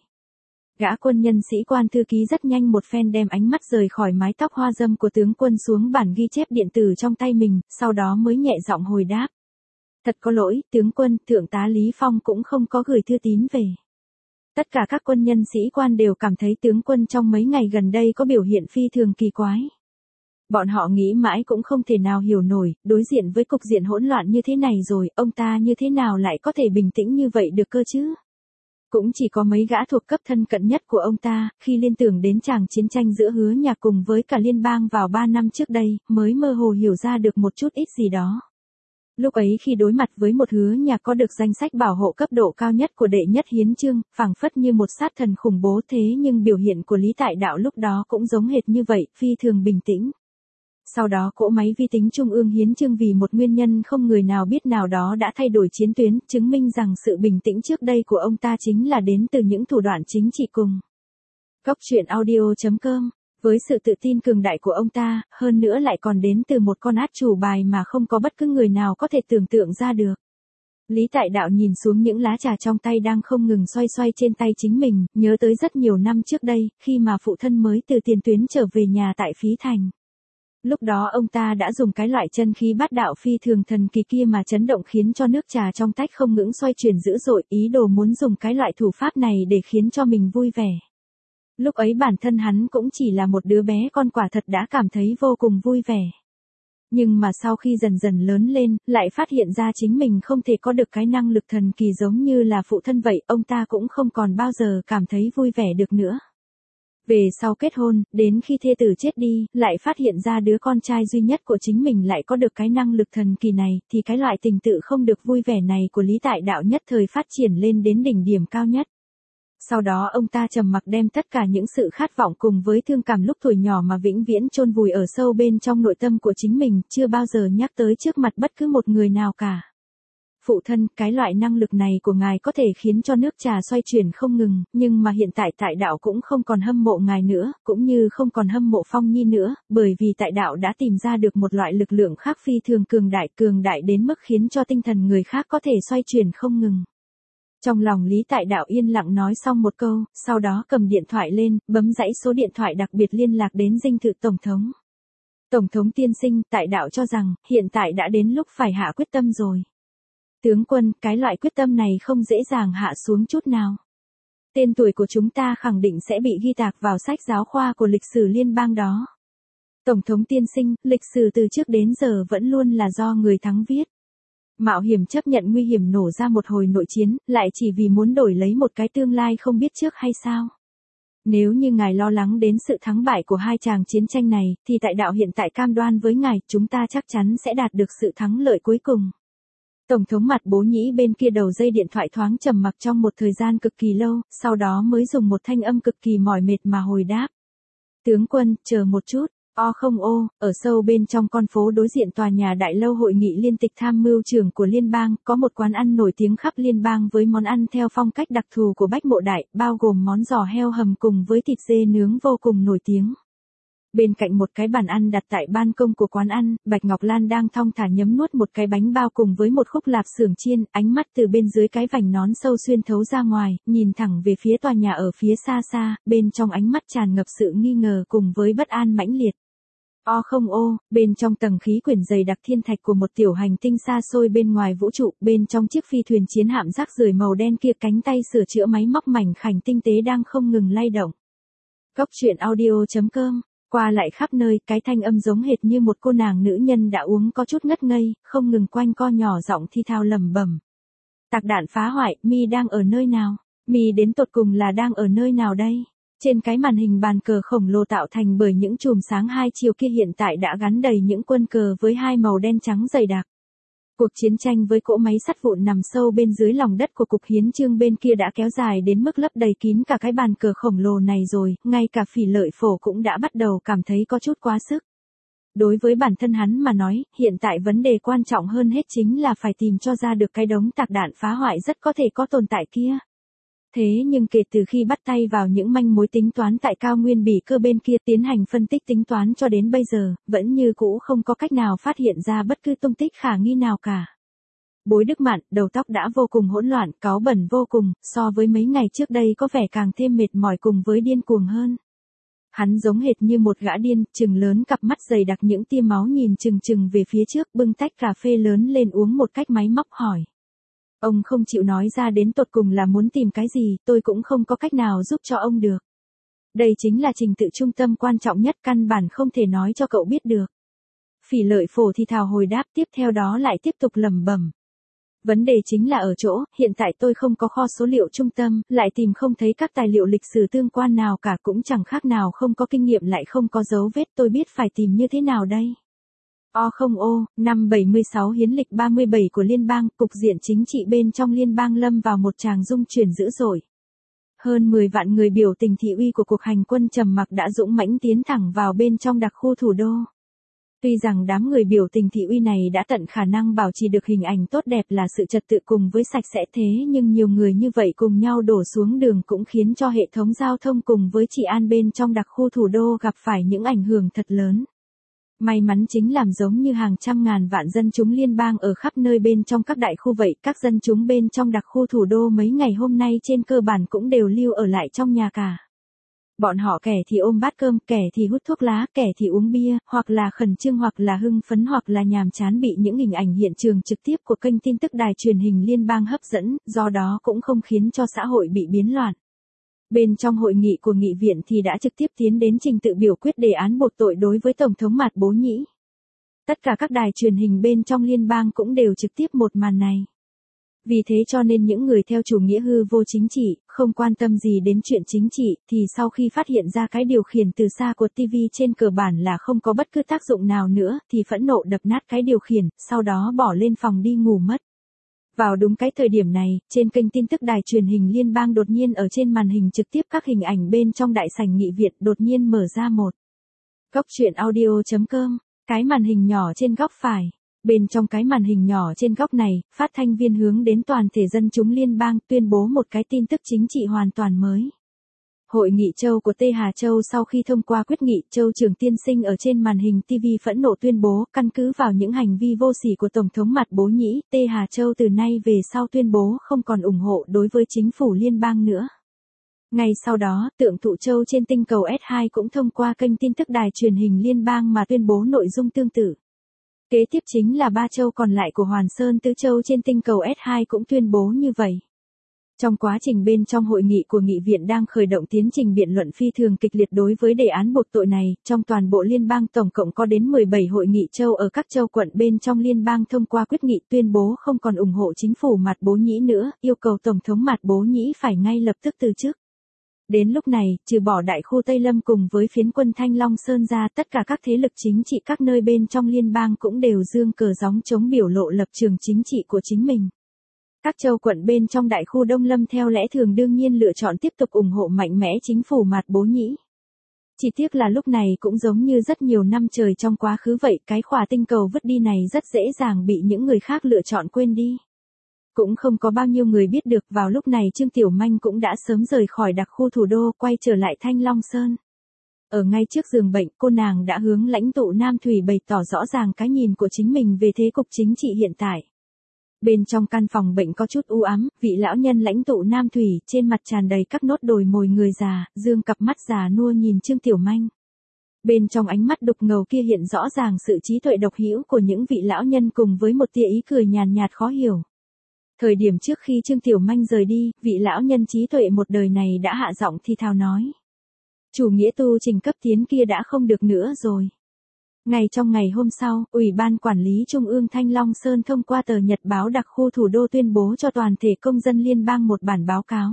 Gã quân nhân sĩ quan thư ký rất nhanh một phen đem ánh mắt rời khỏi mái tóc hoa dâm của tướng quân xuống bản ghi chép điện tử trong tay mình, sau đó mới nhẹ giọng hồi đáp. Thật có lỗi, tướng quân, thượng tá Lý Phong cũng không có gửi thư tín về. Tất cả các quân nhân sĩ quan đều cảm thấy tướng quân trong mấy ngày gần đây có biểu hiện phi thường kỳ quái. Bọn họ nghĩ mãi cũng không thể nào hiểu nổi, đối diện với cục diện hỗn loạn như thế này rồi, ông ta như thế nào lại có thể bình tĩnh như vậy được cơ chứ? Cũng chỉ có mấy gã thuộc cấp thân cận nhất của ông ta, khi liên tưởng đến tràng chiến tranh giữa Hứa Nhạc cùng với cả liên bang vào 3 năm trước đây, mới mơ hồ hiểu ra được một chút ít gì đó. Lúc ấy khi đối mặt với một Hứa Nhạc có được danh sách bảo hộ cấp độ cao nhất của đệ nhất hiến chương, phảng phất như một sát thần khủng bố thế nhưng biểu hiện của Lý Tại Đạo lúc đó cũng giống hệt như vậy, phi thường bình tĩnh. Sau đó cỗ máy vi tính trung ương hiến chương vì một nguyên nhân không người nào biết nào đó đã thay đổi chiến tuyến, chứng minh rằng sự bình tĩnh trước đây của ông ta chính là đến từ những thủ đoạn chính trị cùng. Góc truyện audio.com Với sự tự tin cường đại của ông ta, hơn nữa lại còn đến từ một con át chủ bài mà không có bất cứ người nào có thể tưởng tượng ra được. Lý Tại Đạo nhìn xuống những lá trà trong tay đang không ngừng xoay xoay trên tay chính mình, nhớ tới rất nhiều năm trước đây, khi mà phụ thân mới từ tiền tuyến trở về nhà tại Phí Thành. Lúc đó ông ta đã dùng cái loại chân khí bát đạo phi thường thần kỳ kia mà chấn động khiến cho nước trà trong tách không ngừng xoay chuyển dữ dội, ý đồ muốn dùng cái loại thủ pháp này để khiến cho mình vui vẻ. Lúc ấy bản thân hắn cũng chỉ là một đứa bé con quả thật đã cảm thấy vô cùng vui vẻ. Nhưng mà sau khi dần dần lớn lên, lại phát hiện ra chính mình không thể có được cái năng lực thần kỳ giống như là phụ thân vậy, ông ta cũng không còn bao giờ cảm thấy vui vẻ được nữa. Về sau kết hôn, đến khi thê tử chết đi, lại phát hiện ra đứa con trai duy nhất của chính mình lại có được cái năng lực thần kỳ này, thì cái loại tình tự không được vui vẻ này của Lý Tại Đạo nhất thời phát triển lên đến đỉnh điểm cao nhất. Sau đó ông ta trầm mặc đem tất cả những sự khát vọng cùng với thương cảm lúc tuổi nhỏ mà vĩnh viễn chôn vùi ở sâu bên trong nội tâm của chính mình, chưa bao giờ nhắc tới trước mặt bất cứ một người nào cả. Phụ thân, cái loại năng lực này của ngài có thể khiến cho nước trà xoay chuyển không ngừng, nhưng mà hiện tại Tại Đạo cũng không còn hâm mộ ngài nữa, cũng như không còn hâm mộ Phong Nhi nữa, bởi vì Tại Đạo đã tìm ra được một loại lực lượng khác phi thường cường đại đến mức khiến cho tinh thần người khác có thể xoay chuyển không ngừng. Trong lòng Lý Tại Đạo yên lặng nói xong một câu, sau đó cầm điện thoại lên, bấm dãy số điện thoại đặc biệt liên lạc đến dinh thự tổng thống. Tổng thống tiên sinh, tại đạo cho rằng, hiện tại đã đến lúc phải hạ quyết tâm rồi. Tướng quân, cái loại quyết tâm này không dễ dàng hạ xuống chút nào. Tên tuổi của chúng ta khẳng định sẽ bị ghi tạc vào sách giáo khoa của lịch sử liên bang đó. Tổng thống tiên sinh, lịch sử từ trước đến giờ vẫn luôn là do người thắng viết. Mạo hiểm chấp nhận nguy hiểm nổ ra một hồi nội chiến, lại chỉ vì muốn đổi lấy một cái tương lai không biết trước hay sao? Nếu như ngài lo lắng đến sự thắng bại của hai tràng chiến tranh này, thì tại đạo hiện tại cam đoan với ngài, chúng ta chắc chắn sẽ đạt được sự thắng lợi cuối cùng. Tổng thống mặt bố nhĩ bên kia đầu dây điện thoại thoáng trầm mặc trong một thời gian cực kỳ lâu, sau đó mới dùng một thanh âm cực kỳ mỏi mệt mà hồi đáp. Tướng quân, chờ một chút. Không ô, ở sâu bên trong con phố đối diện tòa nhà đại lâu hội nghị liên tịch tham mưu trưởng của liên bang, có một quán ăn nổi tiếng khắp liên bang với món ăn theo phong cách đặc thù của Bách Mộ Đại, bao gồm món giò heo hầm cùng với thịt dê nướng vô cùng nổi tiếng. Bên cạnh một cái bàn ăn đặt tại ban công của quán ăn, Bạch Ngọc Lan đang thong thả nhấm nuốt một cái bánh bao cùng với một khúc lạp xưởng chiên, ánh mắt từ bên dưới cái vành nón sâu xuyên thấu ra ngoài, nhìn thẳng về phía tòa nhà ở phía xa xa, bên trong ánh mắt tràn ngập sự nghi ngờ cùng với bất an mãnh liệt. Không ô, bên trong tầng khí quyển dày đặc thiên thạch của một tiểu hành tinh xa xôi bên ngoài vũ trụ, bên trong chiếc phi thuyền chiến hạm rác rưởi màu đen kia, cánh tay sửa chữa máy móc mảnh khảnh tinh tế đang không ngừng lay động. Góc truyện audio.com, qua lại khắp nơi, cái thanh âm giống hệt như một cô nàng nữ nhân đã uống có chút ngất ngây, không ngừng quanh co nhỏ giọng thi thao lẩm bẩm. Tạc đạn phá hoại, mi đang ở nơi nào? Mi đến tột cùng là đang ở nơi nào đây? Trên cái màn hình bàn cờ khổng lồ tạo thành bởi những chùm sáng hai chiều kia hiện tại đã gắn đầy những quân cờ với hai màu đen trắng dày đặc. Cuộc chiến tranh với cỗ máy sắt vụn nằm sâu bên dưới lòng đất của cục hiến chương bên kia đã kéo dài đến mức lấp đầy kín cả cái bàn cờ khổng lồ này rồi, ngay cả Phỉ Lợi Phổ cũng đã bắt đầu cảm thấy có chút quá sức. Đối với bản thân hắn mà nói, hiện tại vấn đề quan trọng hơn hết chính là phải tìm cho ra được cái đống tạc đạn phá hoại rất có thể có tồn tại kia. Thế nhưng kể từ khi bắt tay vào những manh mối tính toán tại cao nguyên bỉ cơ bên kia tiến hành phân tích tính toán cho đến bây giờ, vẫn như cũ không có cách nào phát hiện ra bất cứ tung tích khả nghi nào cả. Bối Đức Mạn, đầu tóc đã vô cùng hỗn loạn, cáu bẩn vô cùng, so với mấy ngày trước đây có vẻ càng thêm mệt mỏi cùng với điên cuồng hơn. Hắn giống hệt như một gã điên, trừng lớn cặp mắt dày đặc những tia máu nhìn chừng chừng về phía trước, bưng tách cà phê lớn lên uống một cách máy móc hỏi. Ông không chịu nói ra đến tột cùng là muốn tìm cái gì, tôi cũng không có cách nào giúp cho ông được. Đây chính là trình tự trung tâm quan trọng nhất, căn bản không thể nói cho cậu biết được. Phỉ Lợi Phổ thì thào hồi đáp, tiếp theo đó lại tiếp tục lẩm bẩm. Vấn đề chính là ở chỗ, hiện tại tôi không có kho số liệu trung tâm, lại tìm không thấy các tài liệu lịch sử tương quan nào cả, cũng chẳng khác nào không có kinh nghiệm lại không có dấu vết, tôi biết phải tìm như thế nào đây. Không ô, năm 76 hiến lịch 37 của liên bang, cục diện chính trị bên trong liên bang lâm vào một tràng rung chuyển dữ dội. Hơn 10 vạn người biểu tình thị uy của cuộc hành quân trầm mặc đã dũng mãnh tiến thẳng vào bên trong đặc khu thủ đô. Tuy rằng đám người biểu tình thị uy này đã tận khả năng bảo trì được hình ảnh tốt đẹp là sự trật tự cùng với sạch sẽ, thế nhưng nhiều người như vậy cùng nhau đổ xuống đường cũng khiến cho hệ thống giao thông cùng với trị an bên trong đặc khu thủ đô gặp phải những ảnh hưởng thật lớn. May mắn chính làm giống như hàng trăm ngàn vạn dân chúng liên bang ở khắp nơi bên trong các đại khu vậy, các dân chúng bên trong đặc khu thủ đô mấy ngày hôm nay trên cơ bản cũng đều lưu ở lại trong nhà cả. Bọn họ kẻ thì ôm bát cơm, kẻ thì hút thuốc lá, kẻ thì uống bia, hoặc là khẩn trương hoặc là hưng phấn hoặc là nhàm chán bị những hình ảnh hiện trường trực tiếp của kênh tin tức đài truyền hình liên bang hấp dẫn, do đó cũng không khiến cho xã hội bị biến loạn. Bên trong hội nghị của nghị viện thì đã trực tiếp tiến đến trình tự biểu quyết đề án buộc tội đối với Tổng thống Mạt Bố Nhĩ. Tất cả các đài truyền hình bên trong liên bang cũng đều trực tiếp một màn này. Vì thế cho nên những người theo chủ nghĩa hư vô chính trị, không quan tâm gì đến chuyện chính trị, thì sau khi phát hiện ra cái điều khiển từ xa của TV trên cơ bản là không có bất cứ tác dụng nào nữa, thì phẫn nộ đập nát cái điều khiển, sau đó bỏ lên phòng đi ngủ mất. Vào đúng cái thời điểm này, trên kênh tin tức đài truyền hình liên bang đột nhiên ở trên màn hình trực tiếp các hình ảnh bên trong đại sảnh nghị viện đột nhiên mở ra một. Góc truyện audio.com, cái màn hình nhỏ trên góc phải. Bên trong cái màn hình nhỏ trên góc này, phát thanh viên hướng đến toàn thể dân chúng liên bang tuyên bố một cái tin tức chính trị hoàn toàn mới. Hội nghị châu của Tây Hà Châu sau khi thông qua quyết nghị, Châu Trường Tiên Sinh ở trên màn hình TV phẫn nộ tuyên bố, căn cứ vào những hành vi vô sỉ của Tổng thống Mạt Bố Nhĩ, Tây Hà Châu từ nay về sau tuyên bố không còn ủng hộ đối với chính phủ liên bang nữa. Ngay sau đó, tượng Thụ Châu trên tinh cầu S2 cũng thông qua kênh tin tức đài truyền hình liên bang mà tuyên bố nội dung tương tự. Kế tiếp chính là 3 châu còn lại của Hoàn Sơn Tứ Châu trên tinh cầu S2 cũng tuyên bố như vậy. Trong quá trình bên trong hội nghị của nghị viện đang khởi động tiến trình biện luận phi thường kịch liệt đối với đề án buộc tội này, trong toàn bộ liên bang tổng cộng có đến 17 hội nghị châu ở các châu quận bên trong liên bang thông qua quyết nghị tuyên bố không còn ủng hộ chính phủ Mạt Bố Nhĩ nữa, yêu cầu Tổng thống Mạt Bố Nhĩ phải ngay lập tức từ chức. Đến lúc này, trừ bỏ đại khu Tây Lâm cùng với phiến quân Thanh Long Sơn ra, tất cả các thế lực chính trị các nơi bên trong liên bang cũng đều giương cờ gióng chống biểu lộ lập trường chính trị của chính mình. Các châu quận bên trong đại khu Đông Lâm theo lẽ thường đương nhiên lựa chọn tiếp tục ủng hộ mạnh mẽ chính phủ Mạt Bố Nhĩ. Chỉ tiếc là lúc này cũng giống như rất nhiều năm trời trong quá khứ vậy, cái khỏa tinh cầu vứt đi này rất dễ dàng bị những người khác lựa chọn quên đi. Cũng không có bao nhiêu người biết được, vào lúc này Trương Tiểu Manh cũng đã sớm rời khỏi đặc khu thủ đô quay trở lại Thanh Long Sơn. Ở ngay trước giường bệnh, cô nàng đã hướng lãnh tụ Nam Thủy bày tỏ rõ ràng cái nhìn của chính mình về thế cục chính trị hiện tại. Bên trong căn phòng bệnh có chút u ám, vị lão nhân lãnh tụ Nam Thủy trên mặt tràn đầy các nốt đồi mồi người già, dương cặp mắt già nua nhìn Trương Tiểu Manh. Bên trong ánh mắt đục ngầu kia hiện rõ ràng sự trí tuệ độc hữu của những vị lão nhân cùng với một tia ý cười nhàn nhạt khó hiểu. Thời điểm trước khi Trương Tiểu Manh rời đi, vị lão nhân trí tuệ một đời này đã hạ giọng thi thào nói. Chủ nghĩa tu trình cấp tiến kia đã không được nữa rồi. Ngay trong ngày hôm sau, Ủy ban Quản lý Trung ương Thanh Long Sơn thông qua tờ Nhật báo đặc khu thủ đô tuyên bố cho toàn thể công dân liên bang một bản báo cáo.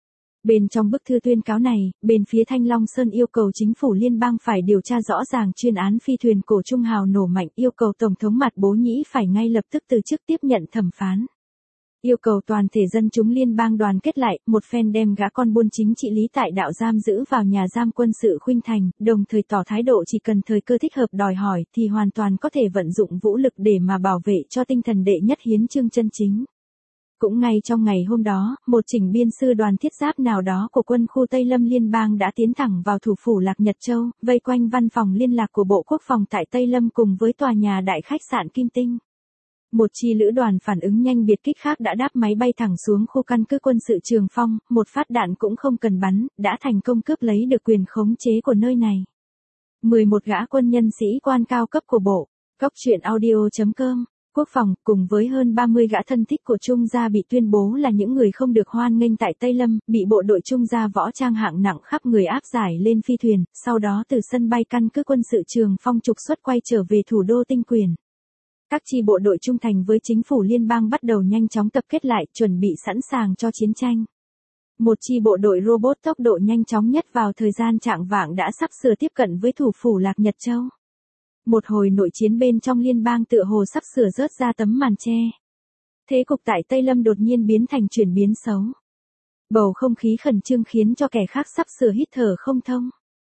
Bên trong bức thư tuyên cáo này, bên phía Thanh Long Sơn yêu cầu chính phủ liên bang phải điều tra rõ ràng chuyên án phi thuyền cổ Trung Hào nổ mạnh, yêu cầu Tổng thống Mạt Bố Nhĩ phải ngay lập tức từ chức tiếp nhận thẩm phán. Yêu cầu toàn thể dân chúng liên bang đoàn kết lại, một phen đem gã con buôn chính trị Lý Tại Đạo giam giữ vào nhà giam quân sự Khuynh Thành, đồng thời tỏ thái độ chỉ cần thời cơ thích hợp đòi hỏi thì hoàn toàn có thể vận dụng vũ lực để mà bảo vệ cho tinh thần đệ nhất hiến chương chân chính. Cũng ngay trong ngày hôm đó, một chỉnh biên sư đoàn thiết giáp nào đó của quân khu Tây Lâm liên bang đã tiến thẳng vào thủ phủ Lạc Nhật Châu, vây quanh văn phòng liên lạc của Bộ Quốc phòng tại Tây Lâm cùng với tòa nhà đại khách sạn Kim Tinh. Một chi lữ đoàn phản ứng nhanh biệt kích khác đã đáp máy bay thẳng xuống khu căn cứ quân sự Trường Phong, một phát đạn cũng không cần bắn, đã thành công cướp lấy được quyền khống chế của nơi này. 11 gã quân nhân sĩ quan cao cấp của Bộ Cóc Truyện Audio.com Quốc phòng cùng với hơn 30 gã thân thích của Trung gia bị tuyên bố là những người không được hoan nghênh tại Tây Lâm, bị bộ đội Trung gia võ trang hạng nặng khắp người áp giải lên phi thuyền, sau đó từ sân bay căn cứ quân sự Trường Phong trục xuất quay trở về thủ đô Tinh Quyền. Các chi bộ đội trung thành với chính phủ liên bang bắt đầu nhanh chóng tập kết lại, chuẩn bị sẵn sàng cho chiến tranh. Một chi bộ đội robot tốc độ nhanh chóng nhất vào thời gian chạng vạng đã sắp sửa tiếp cận với thủ phủ Lạc Nhật Châu. Một hồi nội chiến bên trong liên bang tựa hồ sắp sửa rớt ra tấm màn che. Thế cục tại Tây Lâm đột nhiên biến thành chuyển biến xấu. Bầu không khí khẩn trương khiến cho kẻ khác sắp sửa hít thở không thông.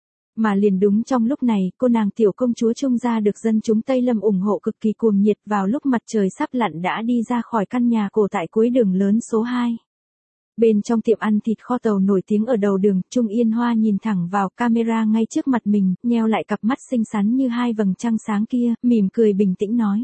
Mà liền đúng trong lúc này, cô nàng tiểu công chúa Trung gia được dân chúng Tây Lâm ủng hộ cực kỳ cuồng nhiệt, vào lúc mặt trời sắp lặn đã đi ra khỏi căn nhà cổ tại cuối đường lớn số 2. Bên trong tiệm ăn thịt kho tàu nổi tiếng ở đầu đường, Trung Yên Hoa nhìn thẳng vào camera ngay trước mặt mình, nheo lại cặp mắt xinh xắn như hai vầng trăng sáng kia, mỉm cười bình tĩnh nói.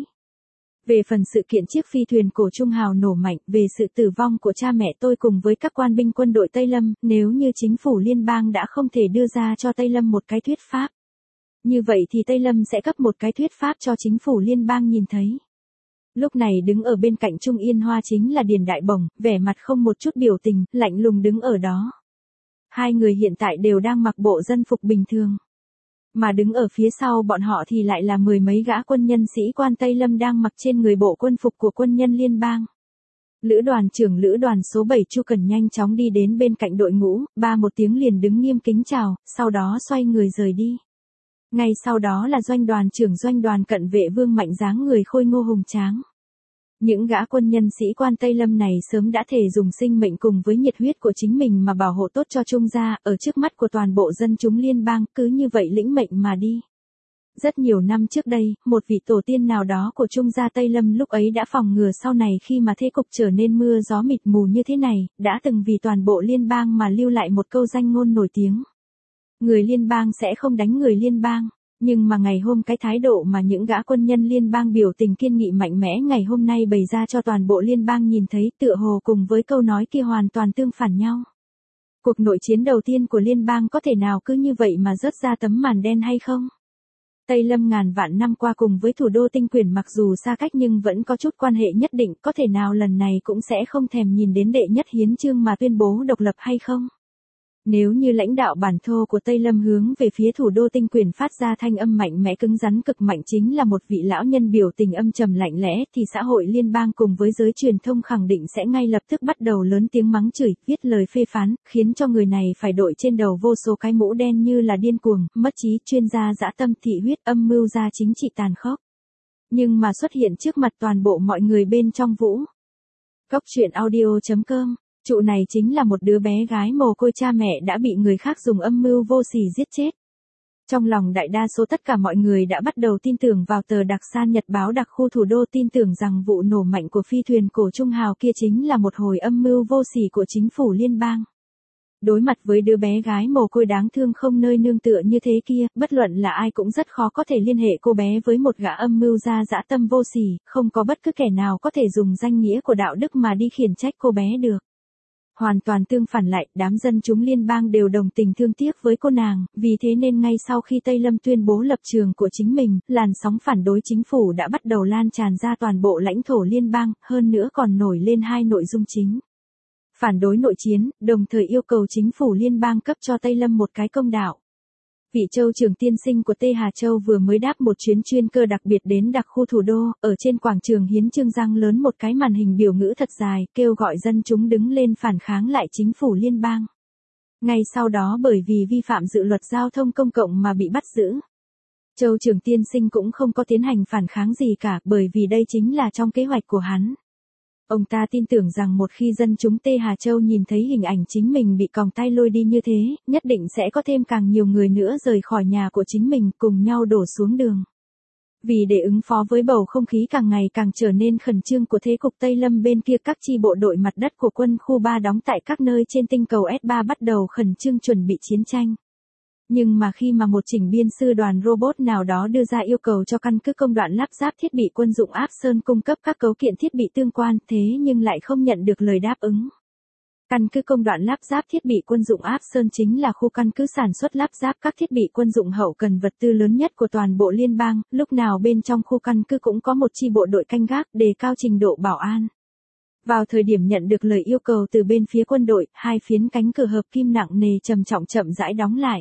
Về phần sự kiện chiếc phi thuyền cổ Trung Hào nổ mạnh, về sự tử vong của cha mẹ tôi cùng với các quan binh quân đội Tây Lâm, nếu như chính phủ liên bang đã không thể đưa ra cho Tây Lâm một cái thuyết pháp. Như vậy thì Tây Lâm sẽ cấp một cái thuyết pháp cho chính phủ liên bang nhìn thấy. Lúc này đứng ở bên cạnh Trung Yên Hoa chính là Điền Đại Bồng, vẻ mặt không một chút biểu tình, lạnh lùng đứng ở đó. Hai người hiện tại đều đang mặc bộ dân phục bình thường. Mà đứng ở phía sau bọn họ thì lại là mười mấy gã quân nhân sĩ quan Tây Lâm đang mặc trên người bộ quân phục của quân nhân liên bang. Lữ đoàn trưởng lữ đoàn số 7 Chu Cần nhanh chóng đi đến bên cạnh đội ngũ, ba một tiếng liền đứng nghiêm kính chào, sau đó xoay người rời đi. Ngay sau đó là doanh đoàn trưởng doanh đoàn cận vệ Vương Mạnh dáng người khôi ngô hùng tráng. Những gã quân nhân sĩ quan Tây Lâm này sớm đã thể dùng sinh mệnh cùng với nhiệt huyết của chính mình mà bảo hộ tốt cho Trung gia, ở trước mắt của toàn bộ dân chúng liên bang, cứ như vậy lĩnh mệnh mà đi. Rất nhiều năm trước đây, một vị tổ tiên nào đó của Trung gia Tây Lâm lúc ấy đã phòng ngừa sau này khi mà thế cục trở nên mưa gió mịt mù như thế này, đã từng vì toàn bộ liên bang mà lưu lại một câu danh ngôn nổi tiếng. Người liên bang sẽ không đánh người liên bang. Nhưng mà ngày hôm cái thái độ mà những gã quân nhân liên bang biểu tình kiên nghị mạnh mẽ ngày hôm nay bày ra cho toàn bộ liên bang nhìn thấy, tựa hồ cùng với câu nói kia hoàn toàn tương phản nhau. Cuộc nội chiến đầu tiên của liên bang có thể nào cứ như vậy mà rớt ra tấm màn đen hay không? Tây Lâm ngàn vạn năm qua cùng với thủ đô tinh quyển mặc dù xa cách nhưng vẫn có chút quan hệ nhất định, có thể nào lần này cũng sẽ không thèm nhìn đến đệ nhất hiến chương mà tuyên bố độc lập hay không? Nếu như lãnh đạo bản thô của Tây Lâm hướng về phía thủ đô tinh quyển phát ra thanh âm mạnh mẽ cứng rắn cực mạnh chính là một vị lão nhân biểu tình âm trầm lạnh lẽ thì xã hội liên bang cùng với giới truyền thông khẳng định sẽ ngay lập tức bắt đầu lớn tiếng mắng chửi, viết lời phê phán, khiến cho người này phải đội trên đầu vô số cái mũ đen như là điên cuồng, mất trí, chuyên gia dã tâm thị huyết, âm mưu gia chính trị tàn khốc. Nhưng mà xuất hiện trước mặt toàn bộ mọi người bên trong Vũ. Cốc truyện audio.com. Trụ này chính là một đứa bé gái mồ côi cha mẹ đã bị người khác dùng âm mưu vô sỉ giết chết. Trong lòng đại đa số tất cả mọi người đã bắt đầu tin tưởng vào tờ đặc san nhật báo đặc khu thủ đô, tin tưởng rằng vụ nổ mạnh của phi thuyền cổ Trung Hào kia chính là một hồi âm mưu vô sỉ của chính phủ liên bang. Đối mặt với đứa bé gái mồ côi đáng thương không nơi nương tựa như thế kia, bất luận là ai cũng rất khó có thể liên hệ cô bé với một gã âm mưu gia dã tâm vô sỉ, không có bất cứ kẻ nào có thể dùng danh nghĩa của đạo đức mà đi khiển trách cô bé được. Hoàn toàn tương phản lại, đám dân chúng liên bang đều đồng tình thương tiếc với cô nàng, vì thế nên ngay sau khi Tây Lâm tuyên bố lập trường của chính mình, làn sóng phản đối chính phủ đã bắt đầu lan tràn ra toàn bộ lãnh thổ liên bang, hơn nữa còn nổi lên hai nội dung chính. Phản đối nội chiến, đồng thời yêu cầu chính phủ liên bang cấp cho Tây Lâm một cái công đạo. Vị Châu trưởng tiên sinh của Tây Hà Châu vừa mới đáp một chuyến chuyên cơ đặc biệt đến đặc khu thủ đô, ở trên quảng trường hiến chương răng lớn một cái màn hình biểu ngữ thật dài, kêu gọi dân chúng đứng lên phản kháng lại chính phủ liên bang. Ngay sau đó bởi vì vi phạm dự luật giao thông công cộng mà bị bắt giữ. Châu trưởng tiên sinh cũng không có tiến hành phản kháng gì cả, bởi vì đây chính là trong kế hoạch của hắn. Ông ta tin tưởng rằng một khi dân chúng Tây Hà Châu nhìn thấy hình ảnh chính mình bị còng tay lôi đi như thế, nhất định sẽ có thêm càng nhiều người nữa rời khỏi nhà của chính mình cùng nhau đổ xuống đường. Vì để ứng phó với bầu không khí càng ngày càng trở nên khẩn trương của thế cục Tây Lâm bên kia, các chi bộ đội mặt đất của quân khu 3 đóng tại các nơi trên tinh cầu S3 bắt đầu khẩn trương chuẩn bị chiến tranh. Nhưng mà khi mà một chỉnh biên sư đoàn robot nào đó đưa ra yêu cầu cho căn cứ công đoạn lắp ráp thiết bị quân dụng Áp Sơn cung cấp các cấu kiện thiết bị tương quan, thế nhưng lại không nhận được lời đáp ứng. Căn cứ công đoạn lắp ráp thiết bị quân dụng Áp Sơn chính là khu căn cứ sản xuất lắp ráp các thiết bị quân dụng hậu cần vật tư lớn nhất của toàn bộ liên bang, lúc nào bên trong khu căn cứ cũng có một chi bộ đội canh gác đề cao trình độ bảo an. Vào thời điểm nhận được lời yêu cầu từ bên phía quân đội, hai phiến cánh cửa hợp kim nặng nề chậm rãi đóng lại.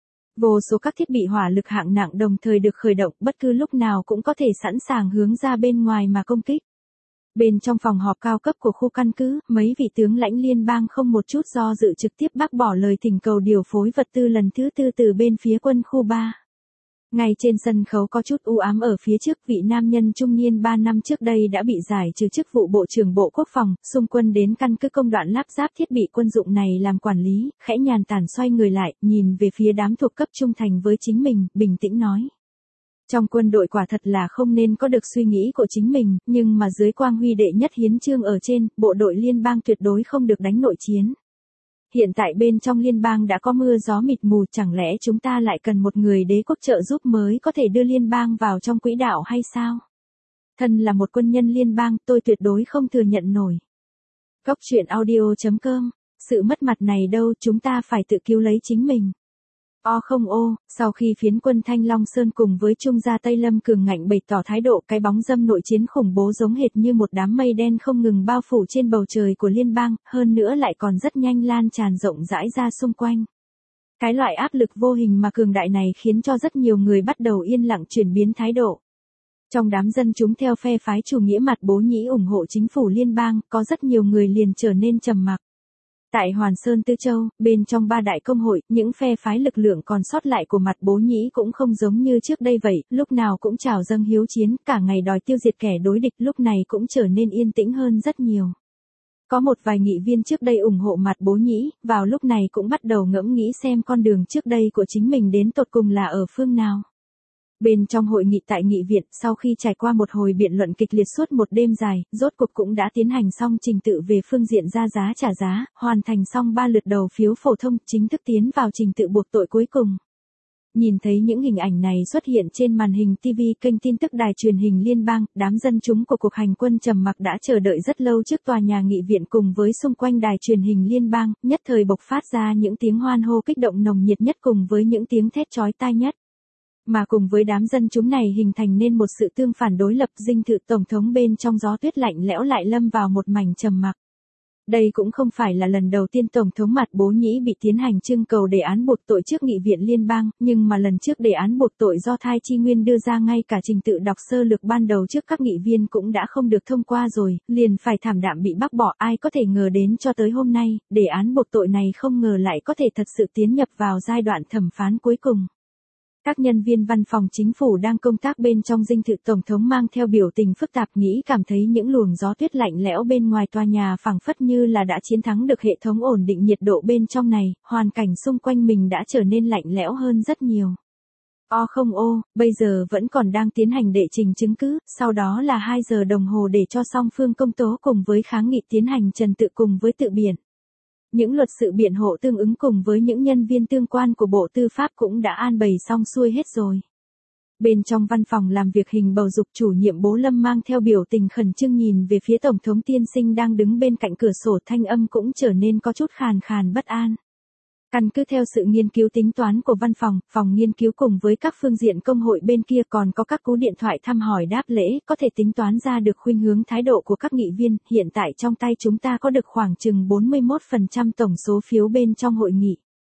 Vô số các thiết bị hỏa lực hạng nặng đồng thời được khởi động, bất cứ lúc nào cũng có thể sẵn sàng hướng ra bên ngoài mà công kích. Bên trong phòng họp cao cấp của khu căn cứ, mấy vị tướng lãnh liên bang không một chút do dự trực tiếp bác bỏ lời thỉnh cầu điều phối vật tư lần thứ tư từ bên phía quân khu 3. Ngay trên sân khấu có chút u ám ở phía trước, vị nam nhân trung niên 3 năm trước đây đã bị giải trừ chức vụ Bộ trưởng Bộ Quốc phòng, xung quân đến căn cứ công đoạn lắp ráp thiết bị quân dụng này làm quản lý, khẽ nhàn tản xoay người lại, nhìn về phía đám thuộc cấp trung thành với chính mình, bình tĩnh nói. Trong quân đội quả thật là không nên có được suy nghĩ của chính mình, nhưng mà dưới quang huy đệ nhất hiến chương ở trên, bộ đội liên bang tuyệt đối không được đánh nội chiến. Hiện tại bên trong liên bang đã có mưa gió mịt mù, chẳng lẽ chúng ta lại cần một người đế quốc trợ giúp mới có thể đưa liên bang vào trong quỹ đạo hay sao? Thân là một quân nhân liên bang, tôi tuyệt đối không thừa nhận nổi. Cốc truyện audio.com, sự mất mặt này đâu, chúng ta phải tự cứu lấy chính mình. Sau khi phiến quân Thanh Long Sơn cùng với Trung gia Tây Lâm cường ngạnh bày tỏ thái độ, cái bóng dâm nội chiến khủng bố giống hệt như một đám mây đen không ngừng bao phủ trên bầu trời của liên bang, hơn nữa lại còn rất nhanh lan tràn rộng rãi ra xung quanh. Cái loại áp lực vô hình mà cường đại này khiến cho rất nhiều người bắt đầu yên lặng chuyển biến thái độ. Trong đám dân chúng theo phe phái chủ nghĩa mặt bố nhĩ ủng hộ chính phủ liên bang, có rất nhiều người liền trở nên trầm mặc. Tại Hoàn Sơn Tư Châu, bên trong ba đại công hội, những phe phái lực lượng còn sót lại của mặt bố nhĩ cũng không giống như trước đây vậy, lúc nào cũng trào dâng hiếu chiến, cả ngày đòi tiêu diệt kẻ đối địch, lúc này cũng trở nên yên tĩnh hơn rất nhiều. Có một vài nghị viên trước đây ủng hộ mặt bố nhĩ, vào lúc này cũng bắt đầu ngẫm nghĩ xem con đường trước đây của chính mình đến tột cùng là ở phương nào. Bên trong hội nghị tại nghị viện, sau khi trải qua một hồi biện luận kịch liệt suốt một đêm dài, rốt cuộc cũng đã tiến hành xong trình tự về phương diện ra giá trả giá, hoàn thành xong 3 lượt đầu phiếu phổ thông, chính thức tiến vào trình tự buộc tội cuối cùng. Nhìn thấy những hình ảnh này xuất hiện trên màn hình TV kênh tin tức đài truyền hình liên bang, đám dân chúng của cuộc hành quân trầm mặc đã chờ đợi rất lâu trước tòa nhà nghị viện cùng với xung quanh đài truyền hình liên bang, nhất thời bộc phát ra những tiếng hoan hô kích động nồng nhiệt nhất cùng với những tiếng thét chói tai nhất. Mà cùng với đám dân chúng này hình thành nên một sự tương phản đối lập, dinh thự tổng thống bên trong gió tuyết lạnh lẽo lại lâm vào một mảnh trầm mặc. Đây cũng không phải là lần đầu tiên Tổng thống Mạt Bố Nhĩ bị tiến hành trưng cầu đề án buộc tội trước Nghị viện Liên bang, nhưng mà lần trước đề án buộc tội do Thai Chi Nguyên đưa ra ngay cả trình tự đọc sơ lược ban đầu trước các nghị viên cũng đã không được thông qua rồi, liền phải thảm đạm bị bác bỏ. Ai có thể ngờ đến cho tới hôm nay, đề án buộc tội này không ngờ lại có thể thật sự tiến nhập vào giai đoạn thẩm phán cuối cùng. Các nhân viên văn phòng chính phủ đang công tác bên trong dinh thự tổng thống mang theo biểu tình phức tạp, nghĩ cảm thấy những luồng gió tuyết lạnh lẽo bên ngoài tòa nhà phảng phất như là đã chiến thắng được hệ thống ổn định nhiệt độ bên trong này, hoàn cảnh xung quanh mình đã trở nên lạnh lẽo hơn rất nhiều. Không bây giờ vẫn còn đang tiến hành đệ trình chứng cứ, sau đó là 2 giờ đồng hồ để cho song phương công tố cùng với kháng nghị tiến hành trần tự cùng với tự biện. Những luật sự biện hộ tương ứng cùng với những nhân viên tương quan của Bộ Tư pháp cũng đã an bày xong xuôi hết rồi. Bên trong văn phòng làm việc hình bầu dục, chủ nhiệm Bố Lâm mang theo biểu tình khẩn trương nhìn về phía Tổng thống tiên sinh đang đứng bên cạnh cửa sổ, thanh âm cũng trở nên có chút khàn khàn bất an. Căn cứ theo sự nghiên cứu tính toán của văn phòng, phòng nghiên cứu cùng với các phương diện công hội bên kia còn có các cú điện thoại thăm hỏi đáp lễ, có thể tính toán ra được khuynh hướng thái độ của các nghị viên. Hiện tại trong tay chúng ta có được khoảng chừng 41% tổng số phiếu bên trong hội nghị.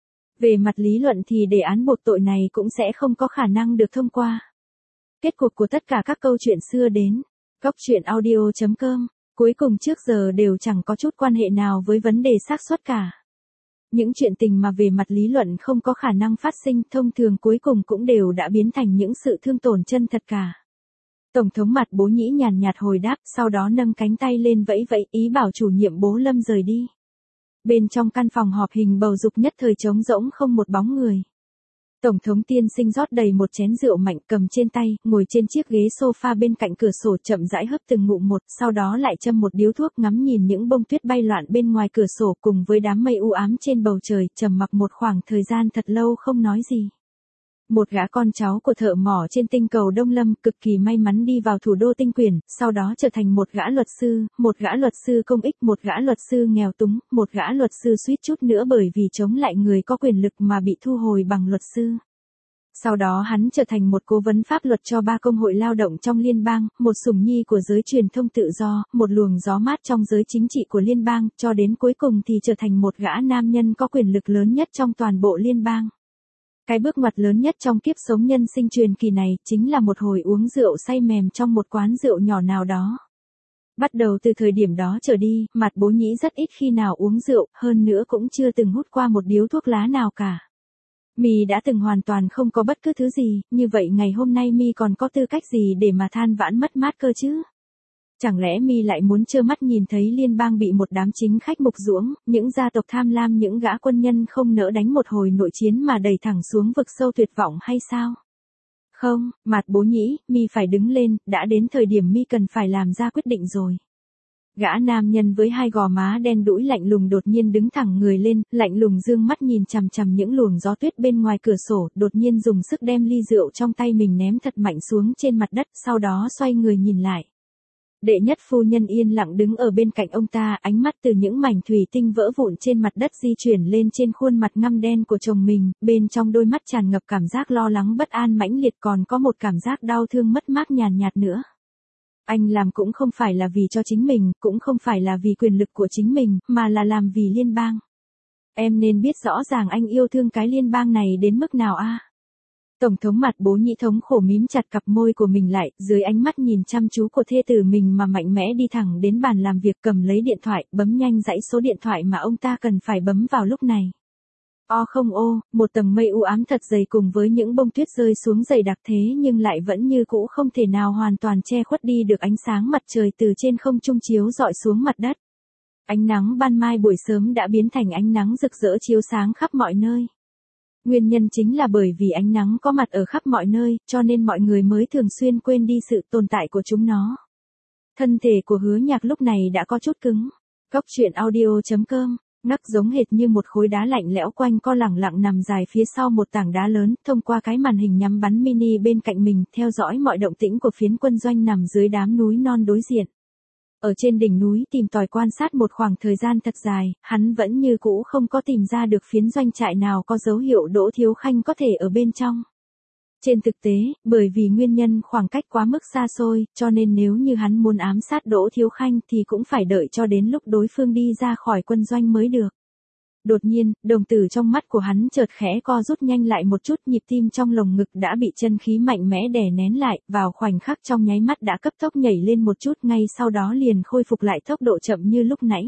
Về mặt lý luận thì đề án buộc tội này cũng sẽ không có khả năng được thông qua. Kết cục của tất cả các câu chuyện xưa đến goctruyện.audio.com cuối cùng trước giờ đều chẳng có chút quan hệ nào với vấn đề xác suất cả. Những chuyện tình mà về mặt lý luận không có khả năng phát sinh thông thường cuối cùng cũng đều đã biến thành những sự thương tổn chân thật cả. Tổng thống Mạt Bố Nhĩ nhàn nhạt hồi đáp, sau đó nâng cánh tay lên vẫy vẫy ý bảo chủ nhiệm Bố Lâm rời đi. Bên trong căn phòng họp hình bầu dục nhất thời trống rỗng không một bóng người. Tổng thống tiên sinh rót đầy một chén rượu mạnh cầm trên tay, ngồi trên chiếc ghế sofa bên cạnh cửa sổ chậm rãi hớp từng ngụm một, sau đó lại châm một điếu thuốc, ngắm nhìn những bông tuyết bay loạn bên ngoài cửa sổ cùng với đám mây u ám trên bầu trời, trầm mặc một khoảng thời gian thật lâu không nói gì. Một gã con cháu của thợ mỏ trên tinh cầu Đông Lâm cực kỳ may mắn đi vào thủ đô Tinh Quyển, sau đó trở thành một gã luật sư công ích, một gã luật sư nghèo túng, một gã luật sư suýt chút nữa bởi vì chống lại người có quyền lực mà bị thu hồi bằng luật sư. Sau đó hắn trở thành một cố vấn pháp luật cho 3 công hội lao động trong liên bang, một sủng nhi của giới truyền thông tự do, một luồng gió mát trong giới chính trị của liên bang, cho đến cuối cùng thì trở thành một gã nam nhân có quyền lực lớn nhất trong toàn bộ liên bang. Cái bước ngoặt lớn nhất trong kiếp sống nhân sinh truyền kỳ này, chính là một hồi uống rượu say mềm trong một quán rượu nhỏ nào đó. Bắt đầu từ thời điểm đó trở đi, Mạt Bố Nhĩ rất ít khi nào uống rượu, hơn nữa cũng chưa từng hút qua một điếu thuốc lá nào cả. Mi đã từng hoàn toàn không có bất cứ thứ gì, như vậy ngày hôm nay Mi còn có tư cách gì để mà than vãn mất mát cơ chứ? Chẳng lẽ Mi lại muốn trơ mắt nhìn thấy liên bang bị một đám chính khách mục ruỗng, những gia tộc tham lam, những gã quân nhân không nỡ đánh một hồi nội chiến mà đẩy thẳng xuống vực sâu tuyệt vọng hay sao? Không, Mạt Bố Nhĩ, Mi phải đứng lên, đã đến thời điểm Mi cần phải làm ra quyết định rồi. Gã nam nhân với 2 gò má đen đũi lạnh lùng đột nhiên đứng thẳng người lên, lạnh lùng dương mắt nhìn chằm chằm những luồng gió tuyết bên ngoài cửa sổ, đột nhiên dùng sức đem ly rượu trong tay mình ném thật mạnh xuống trên mặt đất, sau đó xoay người nhìn lại. Đệ nhất phu nhân yên lặng đứng ở bên cạnh ông ta, ánh mắt từ những mảnh thủy tinh vỡ vụn trên mặt đất di chuyển lên trên khuôn mặt ngăm đen của chồng mình, bên trong đôi mắt tràn ngập cảm giác lo lắng bất an mãnh liệt, còn có một cảm giác đau thương mất mát nhàn nhạt nữa. Anh làm cũng không phải là vì cho chính mình, cũng không phải là vì quyền lực của chính mình, mà là làm vì liên bang. Em nên biết rõ ràng anh yêu thương cái liên bang này đến mức nào a. Tổng thống Mạt Bố Nhĩ thống khổ mím chặt cặp môi của mình lại, dưới ánh mắt nhìn chăm chú của thê tử mình mà mạnh mẽ đi thẳng đến bàn làm việc, cầm lấy điện thoại, bấm nhanh dãy số điện thoại mà ông ta cần phải bấm vào lúc này. Một tầng mây u ám thật dày cùng với những bông tuyết rơi xuống dày đặc thế nhưng lại vẫn như cũ không thể nào hoàn toàn che khuất đi được ánh sáng mặt trời từ trên không trung chiếu rọi xuống mặt đất. Ánh nắng ban mai buổi sớm đã biến thành ánh nắng rực rỡ chiếu sáng khắp mọi nơi. Nguyên nhân chính là bởi vì ánh nắng có mặt ở khắp mọi nơi, cho nên mọi người mới thường xuyên quên đi sự tồn tại của chúng nó. Thân thể của Hứa Nhạc lúc này đã có chút cứng. Goctruyện.audio.com Ngắc giống hệt như một khối đá lạnh lẽo quanh co lẳng lặng nằm dài phía sau một tảng đá lớn, thông qua cái màn hình nhắm bắn mini bên cạnh mình, theo dõi mọi động tĩnh của phiến quân doanh nằm dưới đám núi non đối diện. Ở trên đỉnh núi tìm tòi quan sát một khoảng thời gian thật dài, hắn vẫn như cũ không có tìm ra được phiến doanh trại nào có dấu hiệu Đỗ Thiếu Khanh có thể ở bên trong. Trên thực tế, bởi vì nguyên nhân khoảng cách quá mức xa xôi, cho nên nếu như hắn muốn ám sát Đỗ Thiếu Khanh thì cũng phải đợi cho đến lúc đối phương đi ra khỏi quân doanh mới được. Đột nhiên, đồng tử trong mắt của hắn chợt khẽ co rút nhanh lại một chút, nhịp tim trong lồng ngực đã bị chân khí mạnh mẽ đè nén lại, vào khoảnh khắc trong nháy mắt đã cấp tốc nhảy lên một chút, ngay sau đó liền khôi phục lại tốc độ chậm như lúc nãy.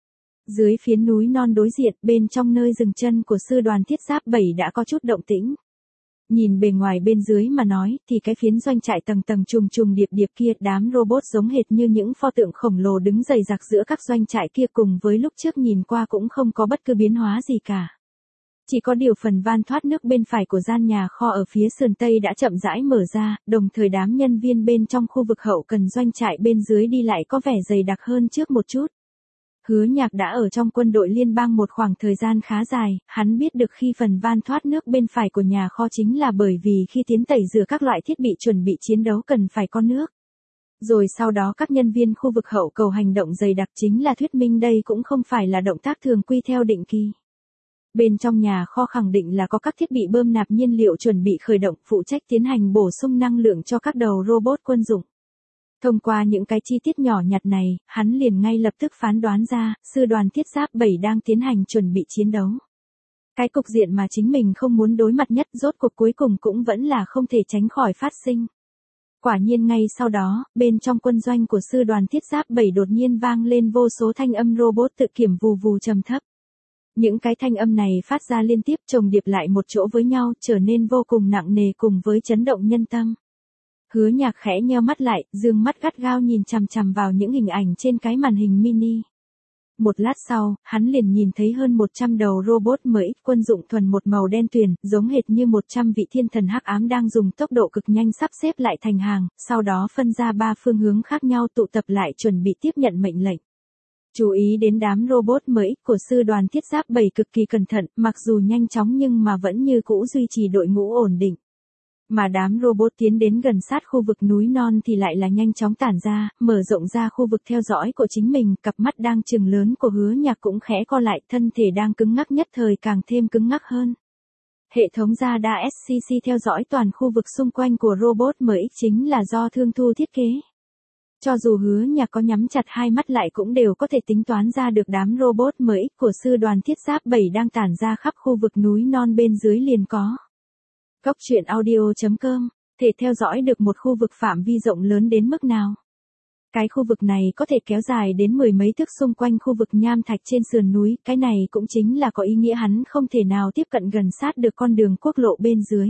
Dưới phiến núi non đối diện, bên trong nơi dừng chân của sư đoàn thiết giáp 7 đã có chút động tĩnh. Nhìn bề ngoài bên dưới mà nói, thì cái phiến doanh trại tầng tầng trùng trùng điệp điệp kia, đám robot giống hệt như những pho tượng khổng lồ đứng dày dặc giữa các doanh trại kia, cùng với lúc trước nhìn qua cũng không có bất cứ biến hóa gì cả. Chỉ có điều phần van thoát nước bên phải của gian nhà kho ở phía sườn tây đã chậm rãi mở ra, đồng thời đám nhân viên bên trong khu vực hậu cần doanh trại bên dưới đi lại có vẻ dày đặc hơn trước một chút. Hứa Nhạc đã ở trong quân đội liên bang một khoảng thời gian khá dài, hắn biết được khi phần van thoát nước bên phải của nhà kho chính là bởi vì khi tiến tẩy rửa các loại thiết bị chuẩn bị chiến đấu cần phải có nước. Rồi sau đó các nhân viên khu vực hậu cầu hành động dày đặc, chính là thuyết minh đây cũng không phải là động tác thường quy theo định kỳ. Bên trong nhà kho khẳng định là có các thiết bị bơm nạp nhiên liệu chuẩn bị khởi động, phụ trách tiến hành bổ sung năng lượng cho các đầu robot quân dụng. Thông qua những cái chi tiết nhỏ nhặt này, hắn liền ngay lập tức phán đoán ra, sư đoàn thiết giáp 7 đang tiến hành chuẩn bị chiến đấu. Cái cục diện mà chính mình không muốn đối mặt nhất, rốt cuộc cuối cùng cũng vẫn là không thể tránh khỏi phát sinh. Quả nhiên ngay sau đó, bên trong quân doanh của sư đoàn thiết giáp 7 đột nhiên vang lên vô số thanh âm robot tự kiểm vù vù trầm thấp. Những cái thanh âm này phát ra liên tiếp chồng điệp lại một chỗ với nhau, trở nên vô cùng nặng nề cùng với chấn động nhân tâm. Hứa Nhạc khẽ nheo mắt lại, dương mắt gắt gao nhìn chằm chằm vào những hình ảnh trên cái màn hình mini. Một lát sau, hắn liền nhìn thấy hơn 100 đầu robot mới, quân dụng thuần một màu đen tuyền, giống hệt như 100 vị thiên thần hắc ám đang dùng tốc độ cực nhanh sắp xếp lại thành hàng, sau đó phân ra 3 phương hướng khác nhau tụ tập lại chuẩn bị tiếp nhận mệnh lệnh. Chú ý đến đám robot mới của sư đoàn thiết giáp 7 cực kỳ cẩn thận, mặc dù nhanh chóng nhưng mà vẫn như cũ duy trì đội ngũ ổn định. Mà đám robot tiến đến gần sát khu vực núi non thì lại là nhanh chóng tản ra, mở rộng ra khu vực theo dõi của chính mình, cặp mắt đang trừng lớn của Hứa Nhạc cũng khẽ co lại, thân thể đang cứng ngắc nhất thời càng thêm cứng ngắc hơn. Hệ thống radar SCC theo dõi toàn khu vực xung quanh của robot MX chính là do Thương Thu thiết kế. Cho dù Hứa Nhạc có nhắm chặt hai mắt lại cũng đều có thể tính toán ra được đám robot MX của sư đoàn thiết giáp 7 đang tản ra khắp khu vực núi non bên dưới liền có. Góc truyện audio.com, thể theo dõi được một khu vực phạm vi rộng lớn đến mức nào. Cái khu vực này có thể kéo dài đến 10 mấy thước xung quanh khu vực nham thạch trên sườn núi, cái này cũng chính là có ý nghĩa hắn không thể nào tiếp cận gần sát được con đường quốc lộ bên dưới.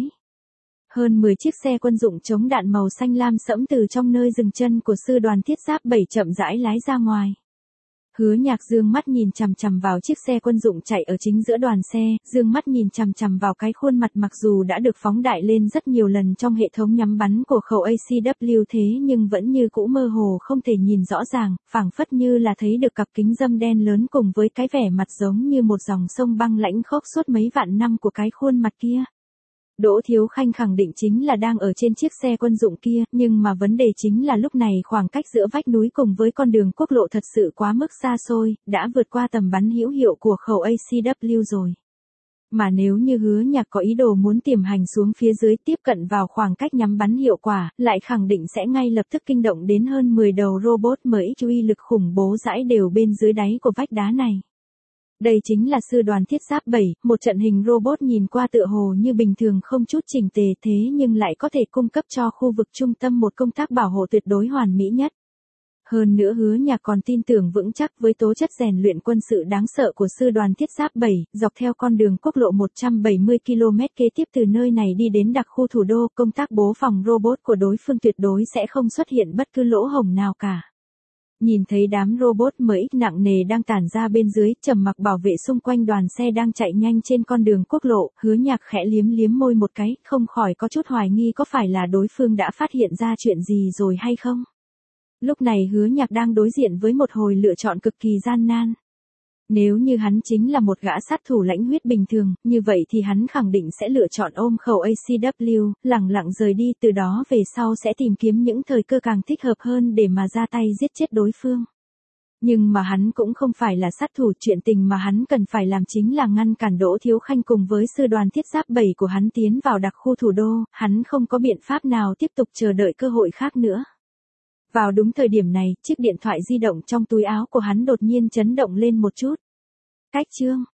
Hơn 10 chiếc xe quân dụng chống đạn màu xanh lam sẫm từ trong nơi dừng chân của sư đoàn thiết giáp 7 chậm rãi lái ra ngoài. Hứa Nhạc dương mắt nhìn chằm chằm vào chiếc xe quân dụng chạy ở chính giữa đoàn xe, dương mắt nhìn chằm chằm vào cái khuôn mặt mặc dù đã được phóng đại lên rất nhiều lần trong hệ thống nhắm bắn của khẩu ACW thế nhưng vẫn như cũ mơ hồ không thể nhìn rõ ràng, phảng phất như là thấy được cặp kính râm đen lớn cùng với cái vẻ mặt giống như một dòng sông băng lãnh khốc suốt mấy vạn năm của cái khuôn mặt kia. Đỗ Thiếu Khanh khẳng định chính là đang ở trên chiếc xe quân dụng kia, nhưng mà vấn đề chính là lúc này khoảng cách giữa vách núi cùng với con đường quốc lộ thật sự quá mức xa xôi, đã vượt qua tầm bắn hữu hiệu của khẩu ACW rồi. Mà nếu như Hứa Nhạc có ý đồ muốn tiềm hành xuống phía dưới tiếp cận vào khoảng cách nhắm bắn hiệu quả, lại khẳng định sẽ ngay lập tức kinh động đến hơn 10 đầu robot mới uy lực khủng bố rãi đều bên dưới đáy của vách đá này. Đây chính là sư đoàn thiết giáp 7, một trận hình robot nhìn qua tựa hồ như bình thường không chút chỉnh tề thế nhưng lại có thể cung cấp cho khu vực trung tâm một công tác bảo hộ tuyệt đối hoàn mỹ nhất. Hơn nữa Hứa Nhạc còn tin tưởng vững chắc với tố chất rèn luyện quân sự đáng sợ của sư đoàn thiết giáp 7, dọc theo con đường quốc lộ 170 km kế tiếp từ nơi này đi đến đặc khu thủ đô, công tác bố phòng robot của đối phương tuyệt đối sẽ không xuất hiện bất cứ lỗ hổng nào cả. Nhìn thấy đám robot mới nặng nề đang tản ra bên dưới, trầm mặc bảo vệ xung quanh đoàn xe đang chạy nhanh trên con đường quốc lộ, Hứa Nhạc khẽ liếm liếm môi một cái, không khỏi có chút hoài nghi có phải là đối phương đã phát hiện ra chuyện gì rồi hay không. Lúc này Hứa Nhạc đang đối diện với một hồi lựa chọn cực kỳ gian nan. Nếu như hắn chính là một gã sát thủ lãnh huyết bình thường, như vậy thì hắn khẳng định sẽ lựa chọn ôm khẩu ACW, lẳng lặng rời đi, từ đó về sau sẽ tìm kiếm những thời cơ càng thích hợp hơn để mà ra tay giết chết đối phương. Nhưng mà hắn cũng không phải là sát thủ, chuyện tình mà hắn cần phải làm chính là ngăn cản Đỗ Thiếu Khanh cùng với sư đoàn thiết giáp 7 của hắn tiến vào đặc khu thủ đô, hắn không có biện pháp nào tiếp tục chờ đợi cơ hội khác nữa. Vào đúng thời điểm này, chiếc điện thoại di động trong túi áo của hắn đột nhiên chấn động lên một chút. Cách chương